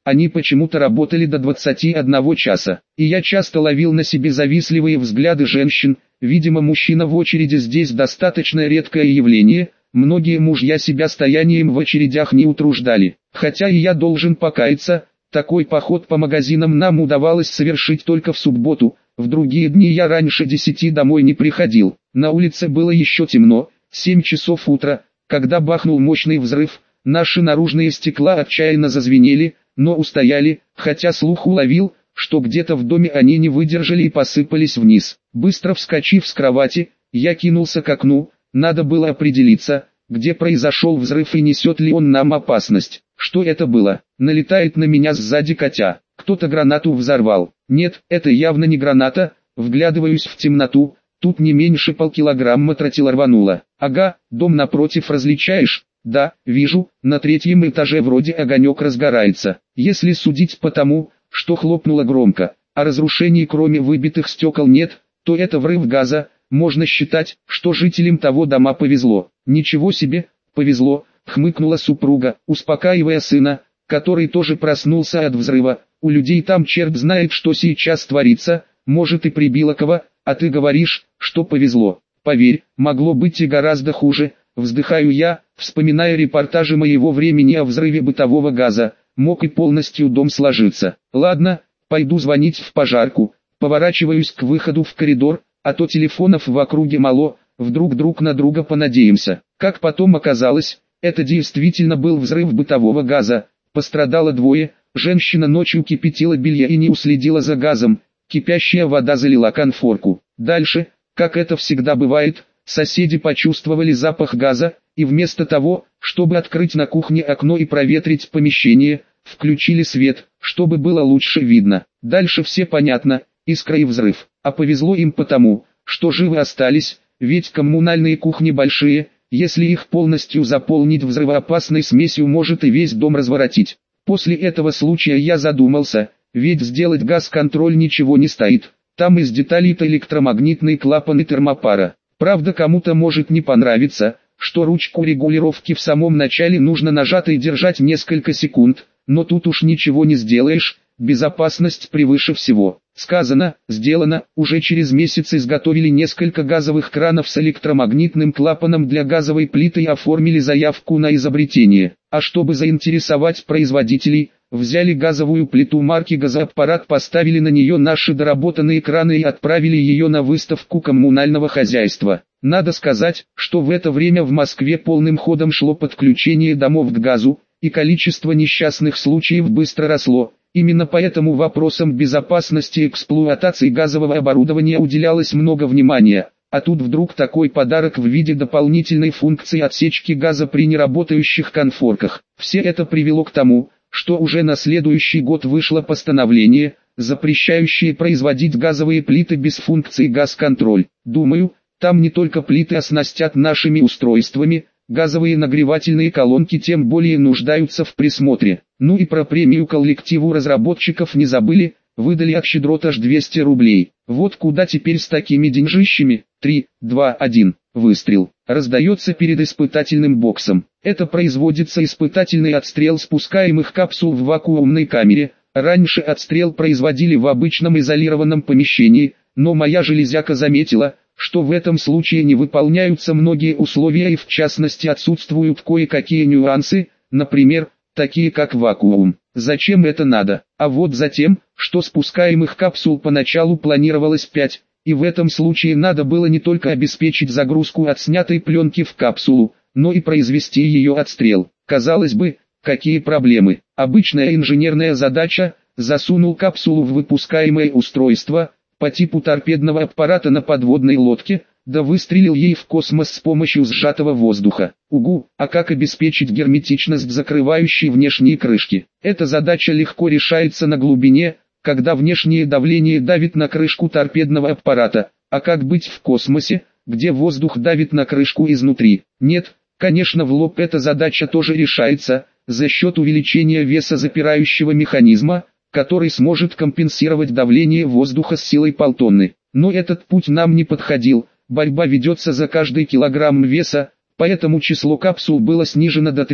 они почему-то работали до 21 часа. И я часто ловил на себе завистливые взгляды женщин, видимо мужчина в очереди здесь достаточно редкое явление, многие мужья себя стоянием в очередях не утруждали. Хотя и я должен покаяться, такой поход по магазинам нам удавалось совершить только в субботу, в другие дни я раньше 10 домой не приходил. На улице было еще темно, 7 часов утра, когда бахнул мощный взрыв, наши наружные стекла отчаянно зазвенели, но устояли, хотя слух уловил, что где-то в доме они не выдержали и посыпались вниз. Быстро вскочив с кровати, я кинулся к окну, надо было определиться, где произошел взрыв и несет ли он нам опасность. Что это было? Налетает на меня сзади Катя. Кто-то гранату взорвал. Нет, это явно не граната. Вглядываюсь в темноту. Тут не меньше полкилограмма тротила рвануло. Ага, дом напротив различаешь? Да, вижу, на 3-м этаже вроде огонек разгорается. Если судить по тому, что хлопнуло громко, а разрушений кроме выбитых стекол нет, то это взрыв газа. Можно считать, что жителям того дома повезло. Ничего себе, повезло, хмыкнула супруга, успокаивая сына, который тоже проснулся от взрыва. У людей там черт знает, что сейчас творится, может и прибило кого, а ты говоришь, что повезло. Поверь, могло быть и гораздо хуже, вздыхаю я, вспоминая репортажи моего времени о взрыве бытового газа, мог и полностью дом сложиться. Ладно, пойду звонить в пожарку, поворачиваюсь к выходу в коридор, а то телефонов в округе мало, вдруг друг на друга понадеемся. Как потом оказалось, это действительно был взрыв бытового газа, пострадало двое, женщина ночью кипятила белье и не уследила за газом, кипящая вода залила конфорку. Дальше, как это всегда бывает, соседи почувствовали запах газа, и вместо того, чтобы открыть на кухне окно и проветрить помещение, включили свет, чтобы было лучше видно. Дальше все понятно, искра и взрыв. А повезло им потому, что живы остались, ведь коммунальные кухни большие, если их полностью заполнить взрывоопасной смесью может и весь дом разворотить. После этого случая я задумался, ведь сделать газ-контроль ничего не стоит, там из деталей-то электромагнитный клапан и термопара. Правда кому-то может не понравиться, что ручку регулировки в самом начале нужно нажать и держать несколько секунд, но тут уж ничего не сделаешь, безопасность превыше всего. Сказано, сделано, уже через месяц изготовили несколько газовых кранов с электромагнитным клапаном для газовой плиты и оформили заявку на изобретение. А чтобы заинтересовать производителей, взяли газовую плиту марки «Газоаппарат», поставили на нее наши доработанные краны и отправили ее на выставку коммунального хозяйства. Надо сказать, что в это время в Москве полным ходом шло подключение домов к газу, и количество несчастных случаев быстро росло. Именно поэтому вопросам безопасности эксплуатации газового оборудования уделялось много внимания, а тут вдруг такой подарок в виде дополнительной функции отсечки газа при неработающих конфорках. Все это привело к тому, что уже на следующий год вышло постановление, запрещающее производить газовые плиты без функции газ-контроль. Думаю, там не только плиты оснастят нашими устройствами, газовые нагревательные колонки тем более нуждаются в присмотре. Ну и про премию коллективу разработчиков не забыли, выдали от щедрот аж 200 рублей. Вот куда теперь с такими деньжищами? 3, 2, 1, выстрел. Раздается перед испытательным боксом. Это производится испытательный отстрел спускаемых капсул в вакуумной камере. Раньше отстрел производили в обычном изолированном помещении, но моя железяка заметила, что в этом случае не выполняются многие условия и в частности отсутствуют кое-какие нюансы, например, такие как вакуум. Зачем это надо? А вот затем, что спускаемых капсул поначалу планировалось 5, и в этом случае надо было не только обеспечить загрузку отснятой пленки в капсулу, но и произвести ее отстрел. Казалось бы, какие проблемы? Обычная инженерная задача – засунул капсулу в выпускаемое устройство, по типу торпедного аппарата на подводной лодке, да выстрелил ей в космос с помощью сжатого воздуха. Угу, а как обеспечить герметичность закрывающей внешние крышки? Эта задача легко решается на глубине, когда внешнее давление давит на крышку торпедного аппарата, а как быть в космосе, где воздух давит на крышку изнутри? Нет, конечно, в лоб эта задача тоже решается, за счет увеличения веса запирающего механизма, который сможет компенсировать давление воздуха с силой полтонны. Но этот путь нам не подходил, борьба ведется за каждый килограмм веса, поэтому число капсул было снижено до 3,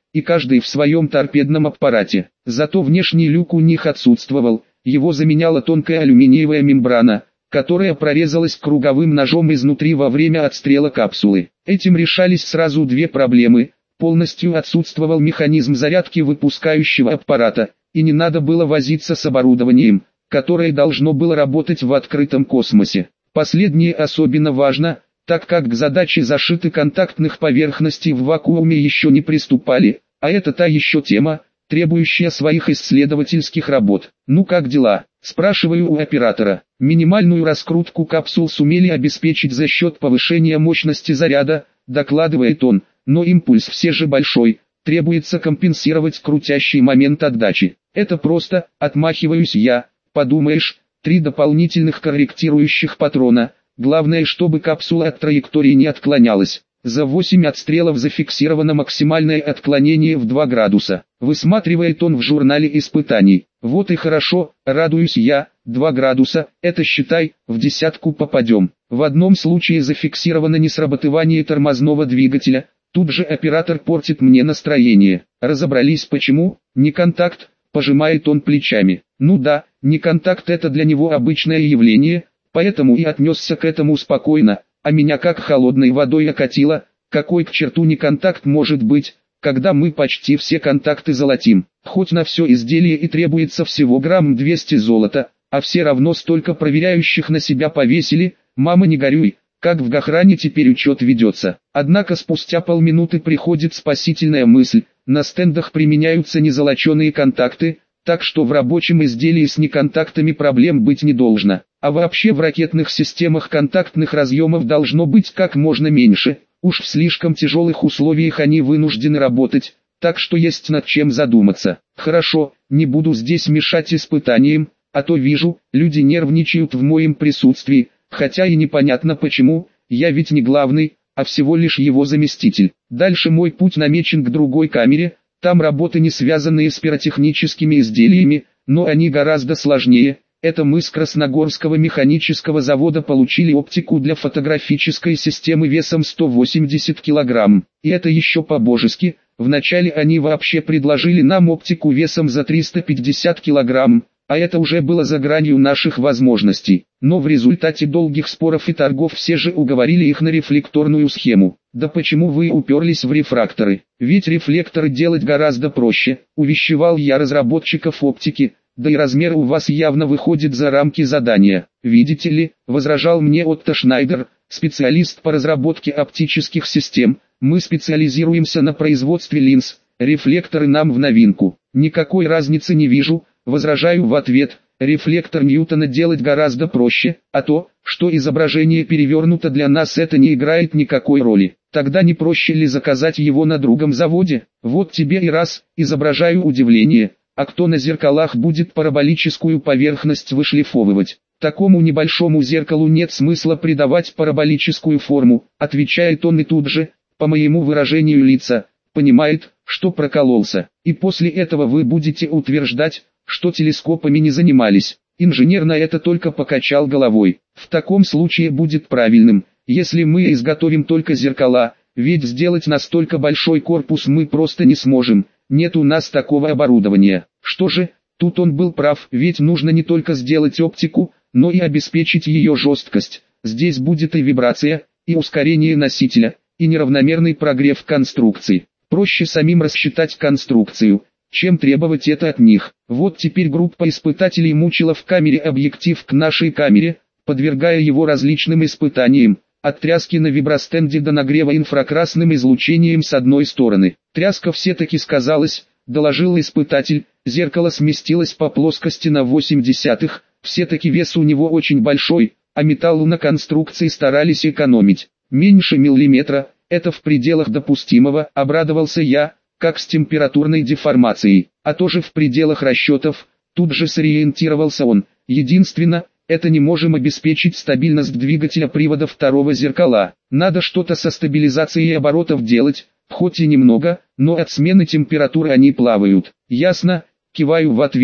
и каждый в своем торпедном аппарате. Зато внешний люк у них отсутствовал, его заменяла тонкая алюминиевая мембрана, которая прорезалась круговым ножом изнутри во время отстрела капсулы. Этим решались сразу две проблемы: полностью отсутствовал механизм зарядки выпускающего аппарата, и не надо было возиться с оборудованием, которое должно было работать в открытом космосе. Последнее особенно важно, так как к задаче зашиты контактных поверхностей в вакууме еще не приступали, а это та еще тема, требующая своих исследовательских работ. «Ну как дела?» – спрашиваю у оператора. «Минимальную раскрутку капсул сумели обеспечить за счет повышения мощности заряда», – докладывает он, «но импульс все же большой, требуется компенсировать крутящий момент отдачи». «Это просто», – отмахиваюсь я, «подумаешь, 3 дополнительных корректирующих патрона, главное, чтобы капсула от траектории не отклонялась». За 8 отстрелов зафиксировано максимальное отклонение в 2 градуса. Высматривает он в журнале испытаний. Вот и хорошо, радуюсь я, 2 градуса, это считай, в десятку попадем. В одном случае зафиксировано несрабатывание тормозного двигателя, тут же оператор портит мне настроение. Разобрались почему? Не контакт, пожимает он плечами. Ну да, не контакт, это для него обычное явление, поэтому и отнесся к этому спокойно. А меня как холодной водой окатило, какой к черту не контакт может быть, когда мы почти все контакты золотим. Хоть на все изделие и требуется всего грамм 200 золота, а все равно столько проверяющих на себя повесили, мама не горюй, как в Гохране теперь учет ведется. Однако спустя полминуты приходит спасительная мысль: на стендах применяются незолоченые контакты, так что в рабочем изделии с неконтактами проблем быть не должно. А вообще в ракетных системах контактных разъемов должно быть как можно меньше, уж в слишком тяжелых условиях они вынуждены работать, так что есть над чем задуматься. Хорошо, не буду здесь мешать испытаниям, а то вижу, люди нервничают в моем присутствии, хотя и непонятно почему, я ведь не главный, а всего лишь его заместитель. Дальше мой путь намечен к другой камере, там работы не связанные с пиротехническими изделиями, но они гораздо сложнее. Это мы с Красногорского механического завода получили оптику для фотографической системы весом 180 кг. И это еще по-божески, вначале они вообще предложили нам оптику весом за 350 кг, а это уже было за гранью наших возможностей. Но в результате долгих споров и торгов все же уговорили их на рефлекторную схему. Да почему вы уперлись в рефракторы? Ведь рефлекторы делать гораздо проще, увещевал я разработчиков оптики. Да и размер у вас явно выходит за рамки задания. Видите ли, возражал мне Отто Шнайдер, специалист по разработке оптических систем, мы специализируемся на производстве линз, рефлекторы нам в новинку. Никакой разницы не вижу, возражаю в ответ, рефлектор Ньютона делать гораздо проще, а то, что изображение перевернуто, для нас это не играет никакой роли. Тогда не проще ли заказать его на другом заводе? Вот тебе и раз, изображаю удивление. А кто на зеркалах будет параболическую поверхность вышлифовывать? Такому небольшому зеркалу нет смысла придавать параболическую форму, отвечает он и тут же, по моему выражению лица, понимает, что прокололся. И после этого вы будете утверждать, что телескопами не занимались. Инженер на это только покачал головой. В таком случае будет правильным, если мы изготовим только зеркала, ведь сделать настолько большой корпус мы просто не сможем. Нет у нас такого оборудования. Что же, тут он был прав, ведь нужно не только сделать оптику, но и обеспечить ее жесткость. Здесь будет и вибрация, и ускорение носителя, и неравномерный прогрев конструкции. Проще самим рассчитать конструкцию, чем требовать это от них. Вот теперь группа испытателей мучила в камере объектив к нашей камере, подвергая его различным испытаниям. От тряски на вибростенде до нагрева инфракрасным излучением с одной стороны. Тряска все-таки сказалась, доложил испытатель, зеркало сместилось по плоскости на 0,8, все-таки вес у него очень большой, а металлу на конструкции старались экономить. Меньше миллиметра, это в пределах допустимого, обрадовался я, как с температурной деформацией, а тоже в пределах расчетов, тут же сориентировался он, единственно, это не можем обеспечить стабильность двигателя привода второго зеркала. Надо что-то со стабилизацией оборотов делать, хоть и немного, но от смены температуры они плавают. Ясно, киваю в ответ.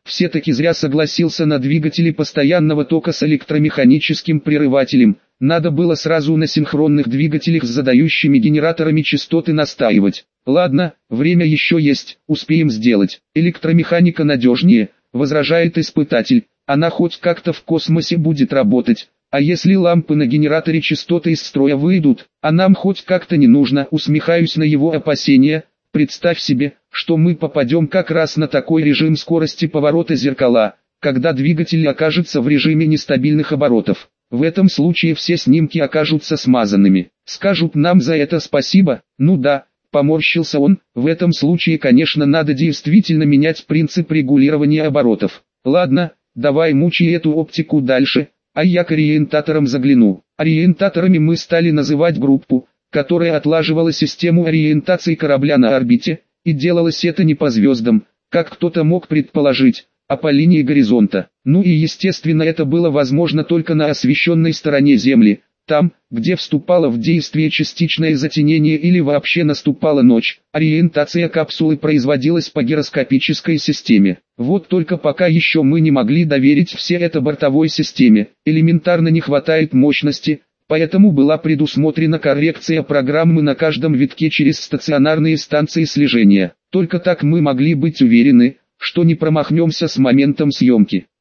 все-таки зря согласился на двигатели постоянного тока с электромеханическим прерывателем. Надо было сразу на синхронных двигателях с задающими генераторами частоты настаивать. Ладно, время еще есть, успеем сделать. Электромеханика надежнее, возражает испытатель. Она хоть как-то в космосе будет работать. А если лампы на генераторе частоты из строя выйдут, а нам хоть как-то не нужно, усмехаюсь на его опасения. Представь себе, что мы попадем как раз на такой режим скорости поворота зеркала, когда двигатель окажется в режиме нестабильных оборотов. В этом случае все снимки окажутся смазанными. Скажут нам за это спасибо? Ну да, поморщился он, в этом случае, конечно, надо действительно менять принцип регулирования оборотов. Ладно, давай мучай эту оптику дальше, а я к ориентаторам загляну. Ориентаторами мы стали называть группу, которая отлаживала систему ориентации корабля на орбите, и делалось это не по звездам, как кто-то мог предположить, а по линии горизонта. Ну и естественно это было возможно только на освещенной стороне Земли, там, где вступало в действие частичное затемнение или вообще наступала ночь. Ориентация капсулы производилась по гироскопической системе. Вот только пока еще мы не могли доверить все это бортовой системе, элементарно не хватает мощности. Поэтому была предусмотрена коррекция программы на каждом витке через стационарные станции слежения. Только так мы могли быть уверены, что не промахнемся с моментом съемки.